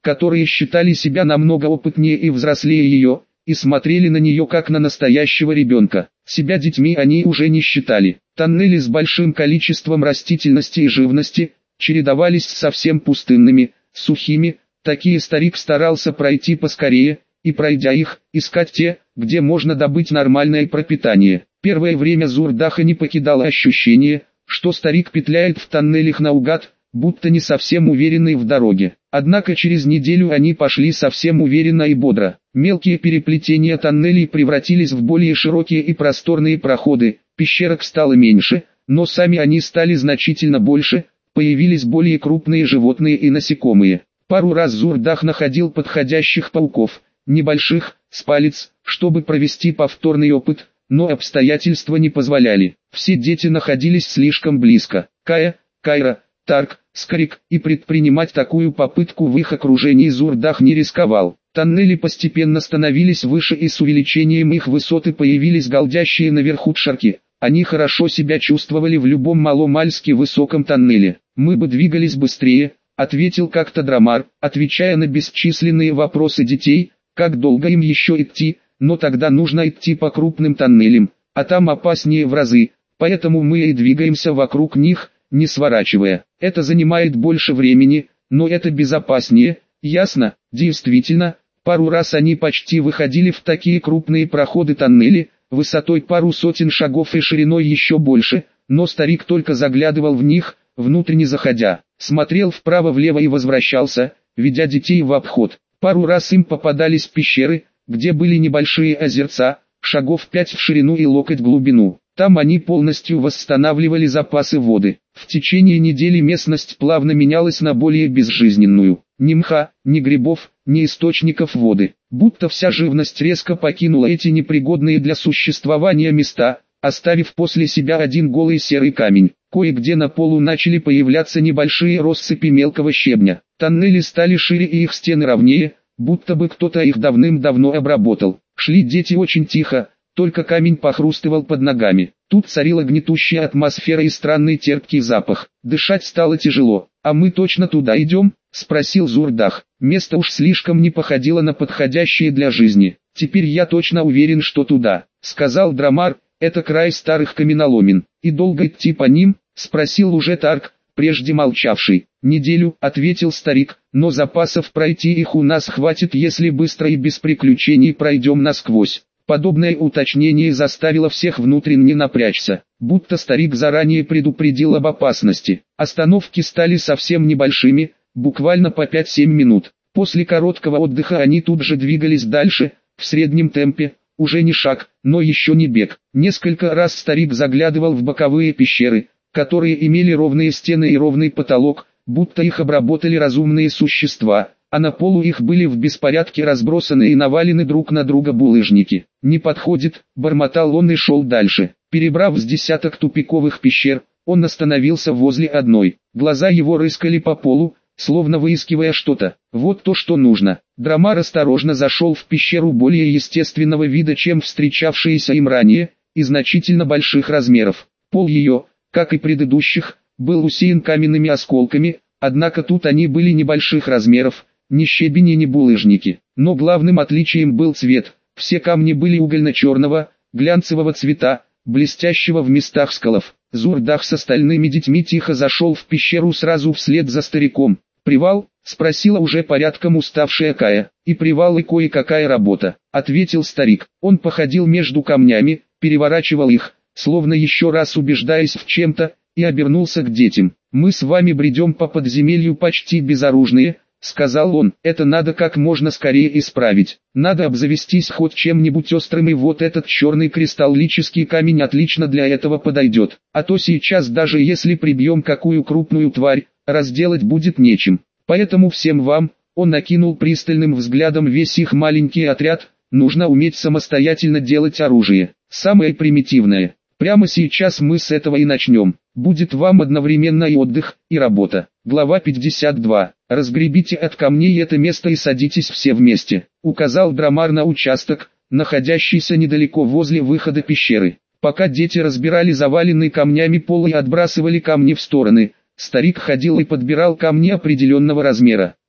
Speaker 1: которые считали себя намного опытнее и взрослее ее, и смотрели на нее как на настоящего ребенка. Себя детьми они уже не считали. Тоннели с большим количеством растительности и живности чередовались с совсем пустынными, сухими. Такие старик старался пройти поскорее, и пройдя их, искать те, где можно добыть нормальное пропитание. Первое время Зурдаха не покидало ощущение, что старик петляет в тоннелях наугад, будто не совсем уверенный в дороге. Однако через неделю они пошли совсем уверенно и бодро. Мелкие переплетения тоннелей превратились в более широкие и просторные проходы, пещерок стало меньше, но сами они стали значительно больше, появились более крупные животные и насекомые. Пару раз Зурдах находил подходящих пауков, небольших, с палец, чтобы провести повторный опыт, но обстоятельства не позволяли. Все дети находились слишком близко. Кая, Кайра, Тарк, Скрик, и предпринимать такую попытку в их окружении Зурдах не рисковал. Тоннели постепенно становились выше, и с увеличением их высоты появились галдящие наверху шарки. Они хорошо себя чувствовали в любом маломальски высоком тоннеле. «Мы бы двигались быстрее», — ответил как-то Драмар, отвечая на бесчисленные вопросы детей, как долго им еще идти, но тогда нужно идти по крупным тоннелям, а там опаснее в разы, поэтому мы и двигаемся вокруг них, не сворачивая. Это занимает больше времени, но это безопаснее, ясно? Действительно, пару раз они почти выходили в такие крупные проходы тоннели, высотой пару сотен шагов и шириной еще больше, но старик только заглядывал в них, внутрь не заходя, смотрел вправо-влево и возвращался, ведя детей в обход. Пару раз им попадались пещеры, где были небольшие озерца, шагов пять в ширину и локоть в глубину. Там они полностью восстанавливали запасы воды. В течение недели местность плавно менялась на более безжизненную. Ни мха, ни грибов, ни источников воды. Будто вся живность резко покинула эти непригодные для существования места, оставив после себя один голый серый камень. Кое-где на полу начали появляться небольшие россыпи мелкого щебня. Тоннели стали шире и их стены ровнее, будто бы кто-то их давным-давно обработал. Шли дети очень тихо, только камень похрустывал под ногами. Тут царила гнетущая атмосфера и странный терпкий запах. Дышать стало тяжело. «А мы точно туда идем?» — спросил Зурдах. Место уж слишком не походило на подходящее для жизни. «Теперь я точно уверен, что туда», — сказал Драмар. «Это край старых каменоломен. И долго идти по ним?» — спросил уже Тарк, прежде молчавший. «Неделю», — ответил старик, — «но запасов пройти их у нас хватит, если быстро и без приключений пройдем насквозь». Подобное уточнение заставило всех внутренне напрячься, будто старик заранее предупредил об опасности. Остановки стали совсем небольшими, буквально по пять-семь минут. После короткого отдыха они тут же двигались дальше, в среднем темпе, уже не шаг, но еще не бег. Несколько раз старик заглядывал в боковые пещеры, которые имели ровные стены и ровный потолок, будто их обработали разумные существа, а на полу их были в беспорядке разбросаны и навалены друг на друга булыжники. «Не подходит», — бормотал он и шел дальше. Перебрав с десяток тупиковых пещер, он остановился возле одной. Глаза его рыскали по полу, словно выискивая что-то. Вот то, что нужно. Драмар осторожно зашел в пещеру более естественного вида, чем встречавшиеся им ранее, и значительно больших размеров. Пол ее, как и предыдущих, был усеян каменными осколками, однако тут они были небольших размеров, ни щебени, ни булыжники. Но главным отличием был цвет. Все камни были угольно-черного, глянцевого цвета, блестящего в местах сколов. Зурдах с остальными детьми тихо зашел в пещеру сразу вслед за стариком. «Привал?» — спросила уже порядком уставшая Кая. «И привал, и кое-какая работа», — ответил старик. Он походил между камнями, переворачивал их, словно еще раз убеждаясь в чем-то, и обернулся к детям. «Мы с вами бредем по подземелью почти безоружные», — сказал он. «Это надо как можно скорее исправить. Надо обзавестись хоть чем-нибудь острым, и вот этот черный кристаллический камень отлично для этого подойдет. А то сейчас, даже если прибьем какую крупную тварь, разделать будет нечем. Поэтому всем вам», — он накинул пристальным взглядом весь их маленький отряд, — «нужно уметь самостоятельно делать оружие. Самое примитивное. Прямо сейчас мы с этого и начнем. Будет вам одновременно и отдых, и работа». Глава пятьдесят два. «Разгребите от камней это место и садитесь все вместе», — указал Драмар на участок, находящийся недалеко возле выхода пещеры. Пока дети разбирали заваленный камнями пол и отбрасывали камни в стороны, старик ходил и подбирал камни определенного размера.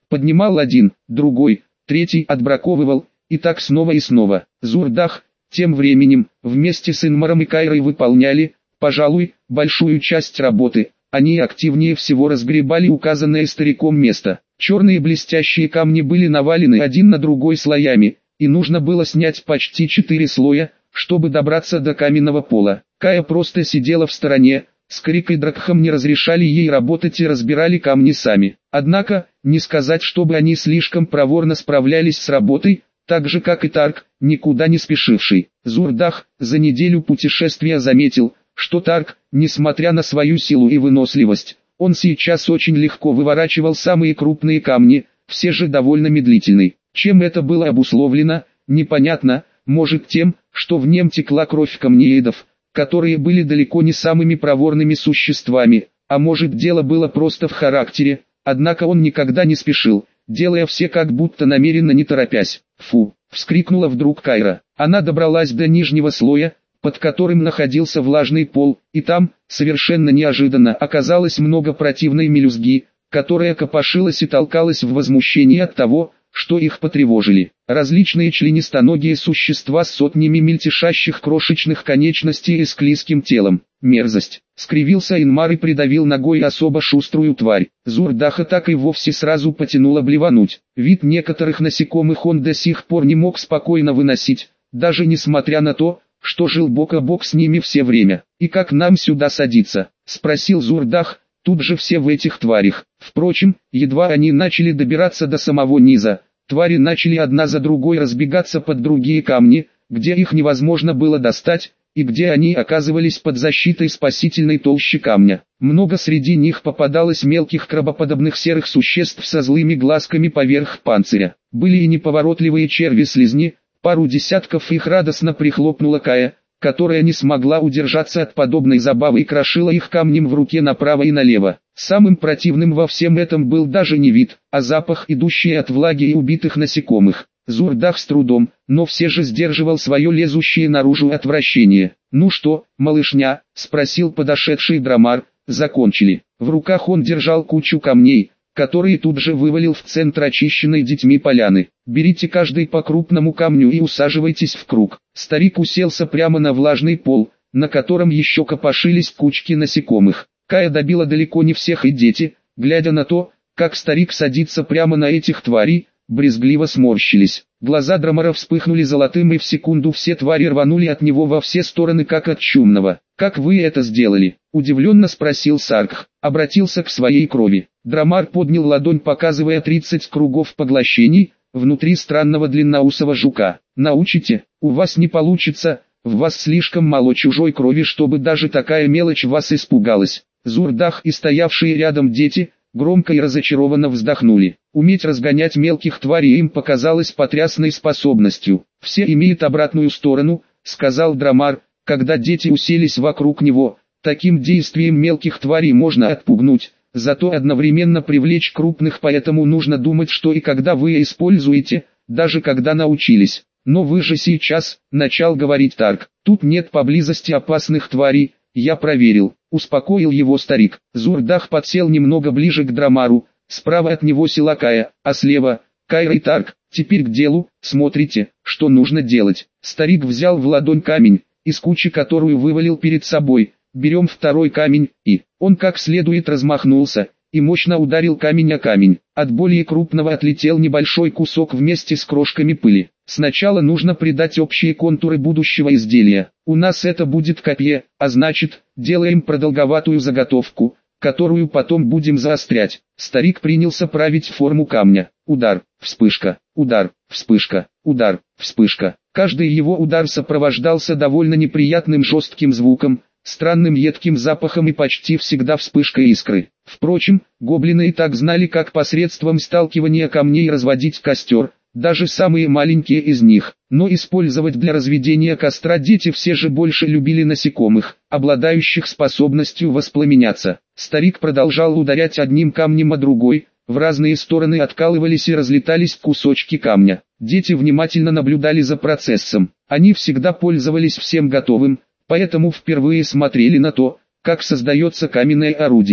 Speaker 1: Поднимал один, другой, третий отбраковывал, и так снова и снова. Зурдах, тем временем, вместе с Инмаром и Кайрой выполняли, пожалуй, большую часть работы. Они активнее всего разгребали указанное стариком место. Черные блестящие камни были навалены один на другой слоями, и нужно было снять почти четыре слоя, чтобы добраться до каменного пола. Кая просто сидела в стороне, Скрик и Дракхам не разрешали ей работать и разбирали камни сами. Однако, не сказать, чтобы они слишком проворно справлялись с работой, так же как и Тарк, никуда не спешивший. Зурдах, за неделю путешествия заметил, что Тарк, несмотря на свою силу и выносливость, он сейчас очень легко выворачивал самые крупные камни, все же довольно медлительный. Чем это было обусловлено, непонятно, может тем, что в нем текла кровь камнеедов, которые были далеко не самыми проворными существами, а может дело было просто в характере, однако он никогда не спешил, делая все как будто намеренно не торопясь. «Фу!» — вскрикнула вдруг Кайра. Она добралась до нижнего слоя, под которым находился влажный пол, и там, совершенно неожиданно, оказалось много противной мелюзги, которая копошилась и толкалась в возмущении от того, что их потревожили. Различные членистоногие существа с сотнями мельтешащих крошечных конечностей и склизким телом. Мерзость. Скривился Инмар и придавил ногой особо шуструю тварь. Зурдаха так и вовсе сразу потянуло блевануть. Вид некоторых насекомых он до сих пор не мог спокойно выносить, даже несмотря на то, что жил бок о бок с ними все время. «И как нам сюда садиться?» — спросил Зурдах. Тут же все в этих тварях. Впрочем, едва они начали добираться до самого низа, твари начали одна за другой разбегаться под другие камни, где их невозможно было достать, и где они оказывались под защитой спасительной толщи камня. Много среди них попадалось мелких крабоподобных серых существ со злыми глазками поверх панциря. Были и неповоротливые черви-слизни, пару десятков их радостно прихлопнула Кая, которая не смогла удержаться от подобной забавы и крошила их камнем в руке направо и налево. Самым противным во всем этом был даже не вид, а запах, идущий от влаги и убитых насекомых. Зурдах с трудом, но все же сдерживал свое лезущее наружу отвращение. «Ну что, малышня?» — спросил подошедший Драмар. «Закончили». В руках он держал кучу камней, которые тут же вывалил в центр очищенной детьми поляны. «Берите каждый по крупному камню и усаживайтесь в круг». Старик уселся прямо на влажный пол, на котором еще копошились кучки насекомых. Кая добила далеко не всех, и дети, глядя на то, как старик садится прямо на этих тварей, брезгливо сморщились. Глаза Драмара вспыхнули золотым, и в секунду все твари рванули от него во все стороны, как от чумного. «Как вы это сделали?» — удивленно спросил Саркх. Обратился к своей крови. Драмар поднял ладонь, показывая тридцать кругов поглощений внутри странного длинноусого жука. «Научите? У вас не получится, в вас слишком мало чужой крови, чтобы даже такая мелочь вас испугалась». Зурдах и стоявшие рядом дети громко и разочарованно вздохнули. Уметь разгонять мелких тварей им показалось потрясной способностью. «Все имеют обратную сторону», — сказал Драмар, когда дети уселись вокруг него. «Таким действием мелких тварей можно отпугнуть, зато одновременно привлечь крупных, поэтому нужно думать, что и когда вы используете, даже когда научились. Но вы же сейчас», — начал говорить Тарк, — «тут нет поблизости опасных тварей, я проверил». Успокоил его старик. Зурдах подсел немного ближе к Драмару, справа от него села Кая, а слева — Кайра и Тарк. «Теперь к делу, смотрите, что нужно делать». Старик взял в ладонь камень, из кучи которую вывалил перед собой. «Берем второй камень», и он как следует размахнулся и мощно ударил камень о камень. От более крупного отлетел небольшой кусок вместе с крошками пыли. «Сначала нужно придать общие контуры будущего изделия. У нас это будет копье, а значит, делаем продолговатую заготовку, которую потом будем заострять». Старик принялся править форму камня. Удар, вспышка, удар, вспышка, удар, вспышка. Каждый его удар сопровождался довольно неприятным жестким звуком, странным едким запахом и почти всегда вспышкой искры. Впрочем, гоблины и так знали, как посредством сталкивания камней разводить костер, даже самые маленькие из них. Но использовать для разведения костра дети все же больше любили насекомых, обладающих способностью воспламеняться. Старик продолжал ударять одним камнем о другой, в разные стороны откалывались и разлетались кусочки камня. Дети внимательно наблюдали за процессом. Они всегда пользовались всем готовым, поэтому впервые смотрели на то, как создается каменное орудие.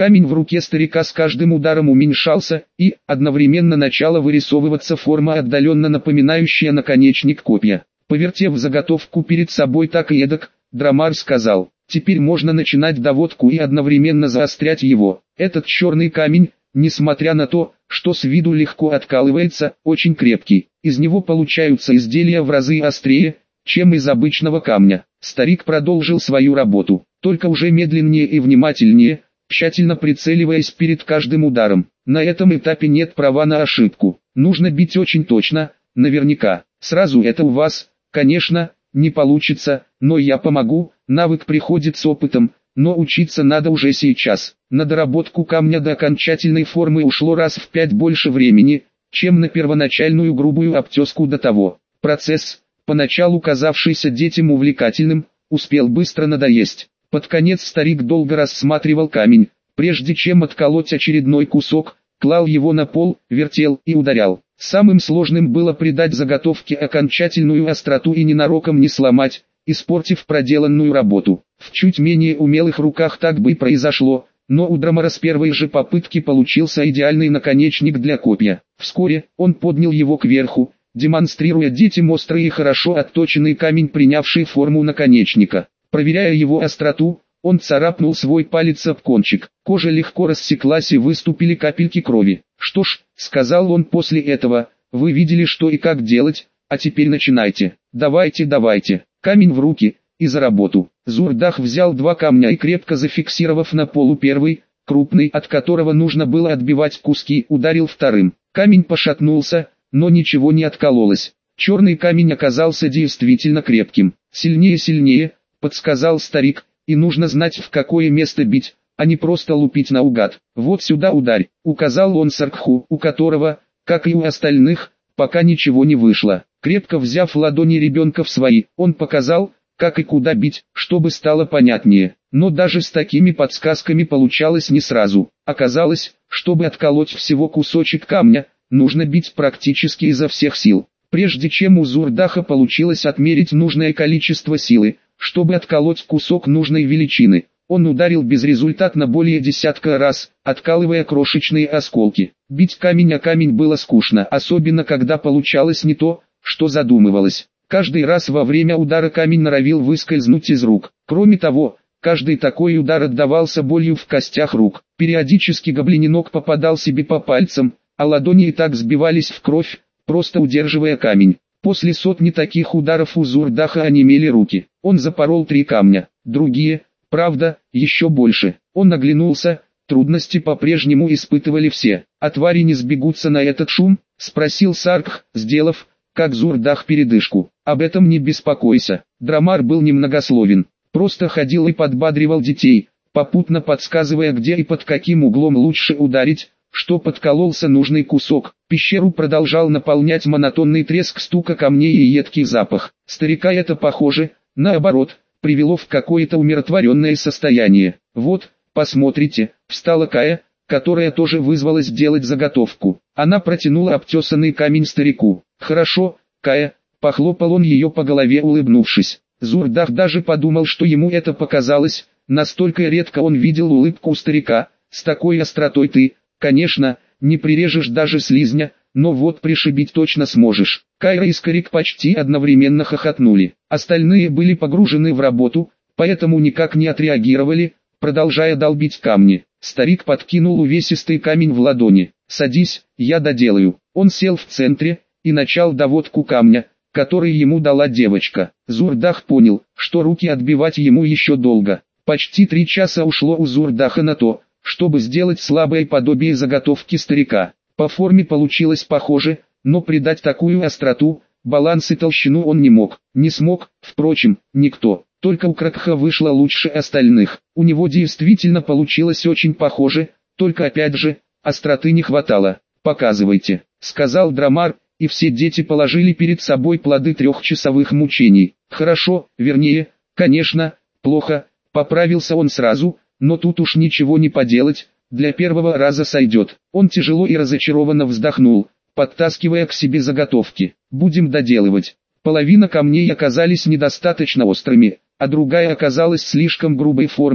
Speaker 1: Камень в руке старика с каждым ударом уменьшался, и одновременно начала вырисовываться форма, отдаленно напоминающая наконечник копья. Повертев заготовку перед собой так и эдак, Драмар сказал: «Теперь можно начинать доводку и одновременно заострять его. Этот черный камень, несмотря на то, что с виду легко откалывается, очень крепкий. Из него получаются изделия в разы острее, чем из обычного камня». Старик продолжил свою работу, только уже медленнее и внимательнее, тщательно прицеливаясь перед каждым ударом. На этом этапе нет права на ошибку. Нужно бить очень точно, наверняка. Сразу это у вас, конечно, не получится, но я помогу. Навык приходит с опытом, но учиться надо уже сейчас. На доработку камня до окончательной формы ушло раз в пять больше времени, чем на первоначальную грубую обтеску до того. Процесс, поначалу казавшийся детям увлекательным, успел быстро надоесть. Под конец старик долго рассматривал камень, прежде чем отколоть очередной кусок, клал его на пол, вертел и ударял. Самым сложным было придать заготовке окончательную остроту и ненароком не сломать, испортив проделанную работу. В чуть менее умелых руках так бы и произошло, но у Драмара с первой же попытки получился идеальный наконечник для копья. Вскоре он поднял его кверху, демонстрируя детям острый и хорошо отточенный камень, принявший форму наконечника. Проверяя его остроту, он царапнул свой палец об кончик. Кожа легко рассеклась и выступили капельки крови. «Что ж», — сказал он после этого, — «вы видели, что и как делать, а теперь начинайте. Давайте, давайте». Камень в руки, и за работу. Зурдах взял два камня и, крепко зафиксировав на полу первый, крупный, от которого нужно было отбивать куски, ударил вторым. Камень пошатнулся, но ничего не откололось. Черный камень оказался действительно крепким. «Сильнее, сильнее», — подсказал старик, — «и нужно знать, в какое место бить, а не просто лупить наугад. Вот сюда ударь», — указал он Саркху, у которого, как и у остальных, пока ничего не вышло. Крепко взяв ладони ребенка в свои, он показал, как и куда бить, чтобы стало понятнее. Но даже с такими подсказками получалось не сразу. Оказалось, чтобы отколоть всего кусочек камня, нужно бить практически изо всех сил. Прежде чем у Зурдаха получилось отмерить нужное количество силы, чтобы отколоть кусок нужной величины, он ударил безрезультатно более десятка раз, откалывая крошечные осколки. Бить камень о камень было скучно, особенно когда получалось не то, что задумывалось. Каждый раз во время удара камень норовил выскользнуть из рук. Кроме того, каждый такой удар отдавался болью в костях рук. Периодически гоблиненок попадал себе по пальцам, а ладони и так сбивались в кровь, просто удерживая камень. После сотни таких ударов у Зурдаха онемели руки. Он запорол три камня, другие, правда, еще больше. Он оглянулся, трудности по-прежнему испытывали все. «А твари не сбегутся на этот шум?» — спросил Саркх, сделав, как Зурдах, передышку. «Об этом не беспокойся». Драмар был немногословен, просто ходил и подбадривал детей, попутно подсказывая, где и под каким углом лучше ударить, что подкололся нужный кусок. Пещеру продолжал наполнять монотонный треск стука камней и едкий запах. Старика это, похоже, наоборот, привело в какое-то умиротворенное состояние. «Вот, посмотрите», — встала Кая, которая тоже вызвалась делать заготовку. Она протянула обтесанный камень старику. «Хорошо, Кая», — похлопал он ее по голове, улыбнувшись. Зурдах даже подумал, что ему это показалось, настолько редко он видел улыбку у старика. «С такой остротой ты, конечно, не прирежешь даже слизня, но вот пришибить точно сможешь». Кайра и Скорик почти одновременно хохотнули. Остальные были погружены в работу, поэтому никак не отреагировали, продолжая долбить камни. Старик подкинул увесистый камень в ладони. «Садись, я доделаю». Он сел в центре и начал доводку камня, который ему дала девочка. Зурдах понял, что руки отбивать ему еще долго. Почти три часа ушло у Зурдаха на то, чтобы сделать слабое подобие заготовки старика. По форме получилось похоже, но придать такую остроту, баланс и толщину он не мог. Не смог, впрочем, никто. Только у Кракха вышло лучше остальных. У него действительно получилось очень похоже, только опять же, остроты не хватало. «Показывайте», — сказал Драмар, и все дети положили перед собой плоды трехчасовых мучений. «Хорошо, вернее, конечно, плохо», — поправился он сразу, но тут уж ничего не поделать, для первого раза сойдет. Он тяжело и разочарованно вздохнул, подтаскивая к себе заготовки. «Будем доделывать». Половина камней оказались недостаточно острыми, а другая оказалась слишком грубой формы,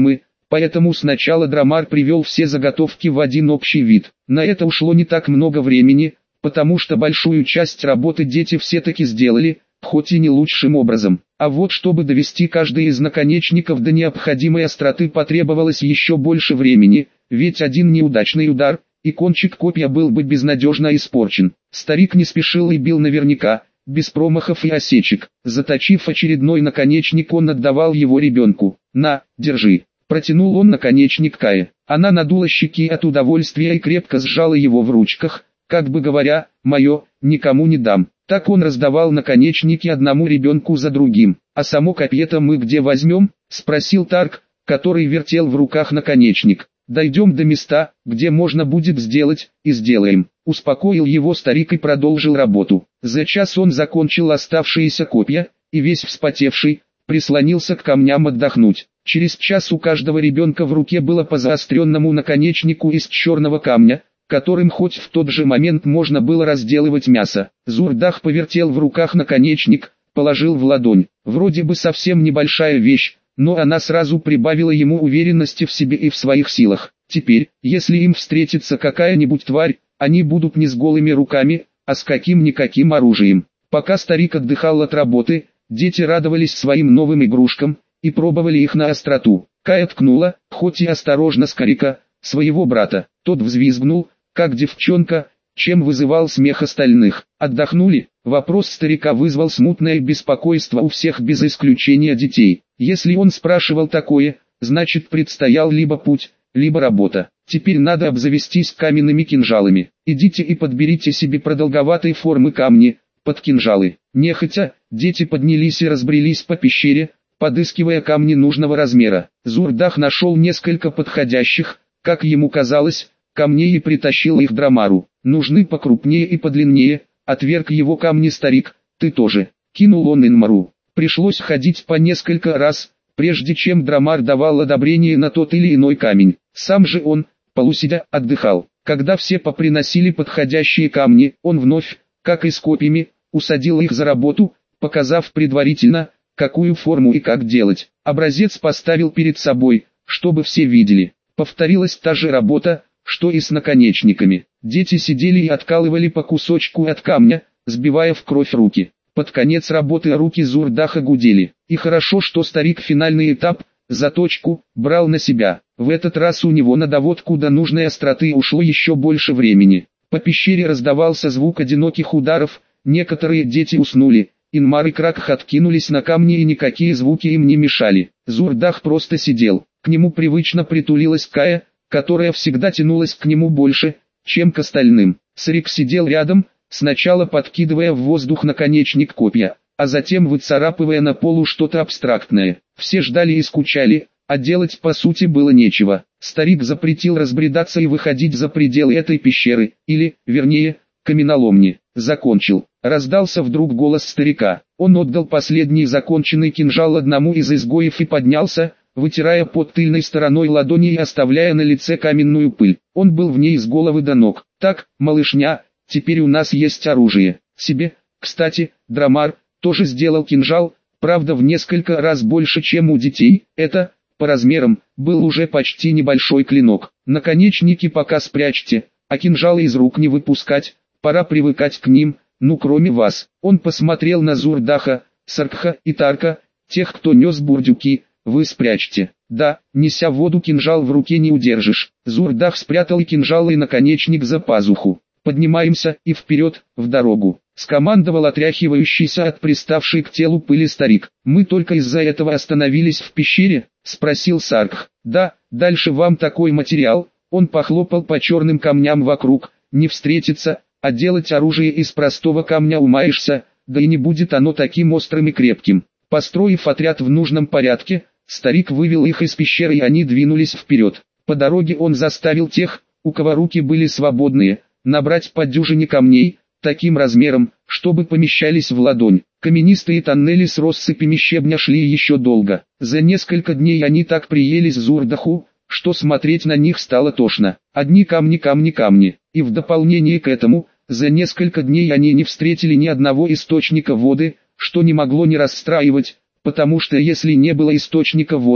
Speaker 1: Поэтому сначала Драмар привел все заготовки в один общий вид. На это ушло не так много времени, потому что большую часть работы дети все-таки сделали, хоть и не лучшим образом. А вот чтобы довести каждый из наконечников до необходимой остроты потребовалось еще больше времени, ведь один неудачный удар, и кончик копья был бы безнадежно испорчен. Старик не спешил и бил наверняка, без промахов и осечек. Заточив очередной наконечник, он отдавал его ребенку. «На, держи». Протянул он наконечник Кае. Она надула щеки от удовольствия и крепко сжала его в ручках, как бы говоря, «Мое, никому не дам». Так он раздавал наконечники одному ребенку за другим. «А само копье-то мы где возьмем?» — спросил Тарк, который вертел в руках наконечник. «Дойдем до места, где можно будет сделать, и сделаем». Успокоил его старик и продолжил работу. За час он закончил оставшиеся копья, и весь вспотевший, прислонился к камням отдохнуть. Через час у каждого ребенка в руке было по заостренному наконечнику из черного камня, которым хоть в тот же момент можно было разделывать мясо. Зурдах повертел в руках наконечник, положил в ладонь. Вроде бы совсем небольшая вещь, но она сразу прибавила ему уверенности в себе и в своих силах. Теперь, если им встретится какая-нибудь тварь, они будут не с голыми руками, а с каким-никаким оружием. Пока старик отдыхал от работы, дети радовались своим новым игрушкам и пробовали их на остроту. Кая ткнула, хоть и осторожно, скорика, своего брата. Тот взвизгнул, как девчонка, чем вызывал смех остальных. «Отдохнули?» Вопрос старика вызвал смутное беспокойство у всех без исключения детей. Если он спрашивал такое, значит предстоял либо путь, либо работа. Теперь надо обзавестись каменными кинжалами. Идите и подберите себе продолговатой формы камни, под кинжалы. Нехотя, дети поднялись и разбрелись по пещере, подыскивая камни нужного размера. Зурдах нашел несколько подходящих, как ему казалось, камней и притащил их Драмару. «Нужны покрупнее и подлиннее», — отверг его камни старик. «Ты тоже», — кинул он Инмару. Пришлось ходить по несколько раз, прежде чем Драмар давал одобрение на тот или иной камень. Сам же он, полусидя, отдыхал. Когда все поприносили подходящие камни, он вновь, как и с копьями, усадил их за работу, показав предварительно, какую форму и как делать. Образец поставил перед собой, чтобы все видели. Повторилась та же работа, что и с наконечниками. Дети сидели и откалывали по кусочку от камня, сбивая в кровь руки. Под конец работы руки Зурдаха гудели. И хорошо, что старик финальный этап, заточку, брал на себя. В этот раз у него на доводку до нужной остроты ушло еще больше времени. По пещере раздавался звук одиноких ударов, некоторые дети уснули. Инмар и Кракх откинулись на камни и никакие звуки им не мешали. Зурдах просто сидел. К нему привычно притулилась Кая, которая всегда тянулась к нему больше, чем к остальным. Срик сидел рядом, сначала подкидывая в воздух наконечник копья, а затем выцарапывая на полу что-то абстрактное. Все ждали и скучали, а делать по сути было нечего. Старик запретил разбредаться и выходить за пределы этой пещеры, или, вернее, каменоломни. Закончил. Раздался вдруг голос старика. Он отдал последний законченный кинжал одному из изгоев и поднялся, вытирая под тыльной стороной ладони и оставляя на лице каменную пыль. Он был в ней с головы до ног. «Так, малышня, теперь у нас есть оружие. Себе, кстати, Драмар, тоже сделал кинжал, правда в несколько раз больше, чем у детей. Это, по размерам, был уже почти небольшой клинок. Наконечники пока спрячьте, а кинжалы из рук не выпускать, пора привыкать к ним, ну кроме вас». Он посмотрел на Зурдаха, Саркха и Тарка, тех, кто нес бурдюки. «Вы спрячьте». «Да, неся воду кинжал в руке не удержишь». Зурдах спрятал и кинжал и наконечник за пазуху. «Поднимаемся и вперед, в дорогу», — скомандовал отряхивающийся от приставшей к телу пыли старик. «Мы только из-за этого остановились в пещере?» — спросил Саркх. «Да, дальше вам такой материал», — он похлопал по черным камням вокруг, «не встретится, а делать оружие из простого камня умаешься, да и не будет оно таким острым и крепким». Построив отряд в нужном порядке, старик вывел их из пещеры и они двинулись вперед. По дороге он заставил тех, у кого руки были свободные, набрать по дюжине камней, таким размером, чтобы помещались в ладонь. Каменистые тоннели с россыпями щебня шли еще долго. За несколько дней они так приелись Зурдаху, что смотреть на них стало тошно. Одни камни, камни, камни. И в дополнение к этому, за несколько дней они не встретили ни одного источника воды, что не могло не расстраивать, потому что если не было источника воды,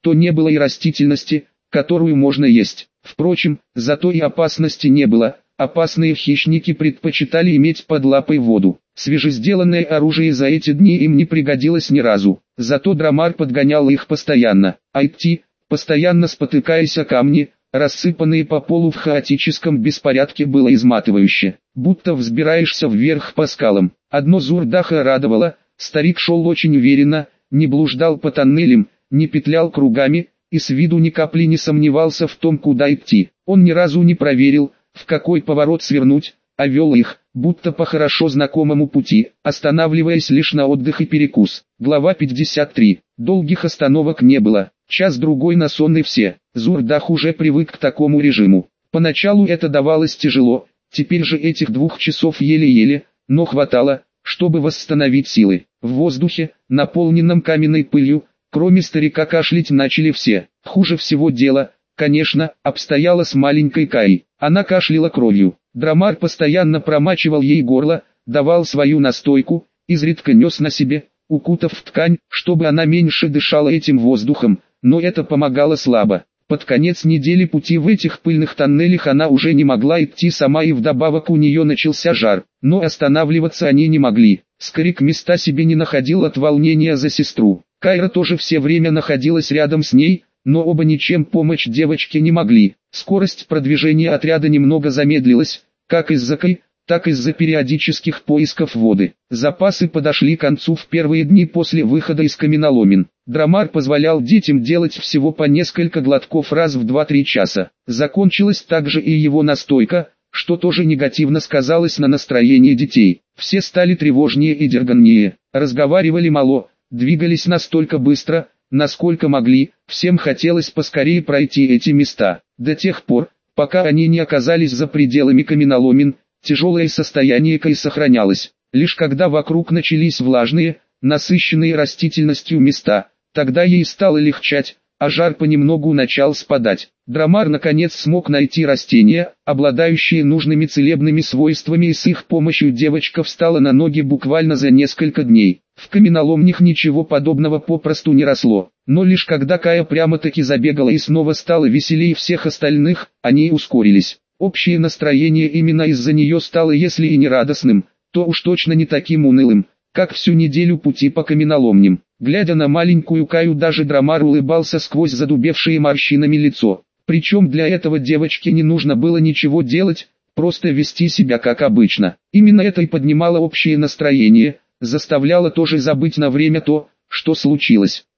Speaker 1: то не было и растительности, которую можно есть. Впрочем, зато и опасности не было. Опасные хищники предпочитали иметь под лапой воду. Свежесделанное оружие за эти дни им не пригодилось ни разу. Зато Драмар подгонял их постоянно. А идти, постоянно спотыкаясь о камни, рассыпанные по полу в хаотическом беспорядке, было изматывающе. Будто взбираешься вверх по скалам. Одно Зурдаха радовало: старик шел очень уверенно, не блуждал по тоннелям, не петлял кругами, и с виду ни капли не сомневался в том, куда идти. Он ни разу не проверил, в какой поворот свернуть, а вел их, будто по хорошо знакомому пути, останавливаясь лишь на отдых и перекус. Глава пятьдесят три. Долгих остановок не было, час-другой на сон и все. Зурдах уже привык к такому режиму. Поначалу это давалось тяжело, теперь же этих двух часов еле-еле, но хватало, чтобы восстановить силы. В воздухе, наполненном каменной пылью, кроме старика, кашлять начали все. Хуже всего дело, конечно, обстояло с маленькой Каей. Она кашляла кровью. Драмар постоянно промачивал ей горло, давал свою настойку, изредка нес на себе, укутав в ткань, чтобы она меньше дышала этим воздухом, но это помогало слабо. Под конец недели пути в этих пыльных тоннелях она уже не могла идти сама, и вдобавок у нее начался жар, но останавливаться они не могли. Скорик места себе не находил от волнения за сестру. Кайра тоже все время находилась рядом с ней, но оба ничем помочь девочке не могли. Скорость продвижения отряда немного замедлилась, как из-за Кай, так и из-за периодических поисков воды. Запасы подошли к концу в первые дни после выхода из каменоломен. Драмар позволял детям делать всего по несколько глотков раз в два-три часа. Закончилась также и его настойка, что тоже негативно сказалось на настроении детей. Все стали тревожнее и дерганнее, разговаривали мало, двигались настолько быстро, насколько могли. Всем хотелось поскорее пройти эти места. До тех пор, пока они не оказались за пределами каменоломен, тяжелое состояние Кай сохранялось. Лишь когда вокруг начались влажные, насыщенные растительностью места, тогда ей стало легчать, а жар понемногу начал спадать. Драмар наконец смог найти растения, обладающие нужными целебными свойствами, и с их помощью девочка встала на ноги буквально за несколько дней. В каменоломнях ничего подобного попросту не росло, но лишь когда Кая прямо-таки забегала и снова стала веселее всех остальных, они ускорились. Общее настроение именно из-за нее стало, если и не радостным, то уж точно не таким унылым, как всю неделю пути по каменоломням. Глядя на маленькую Каю, даже Драмар улыбался сквозь задубевшее морщинами лицо. Причем для этого девочке не нужно было ничего делать, просто вести себя как обычно. Именно это и поднимало общее настроение, заставляло тоже забыть на время то, что случилось.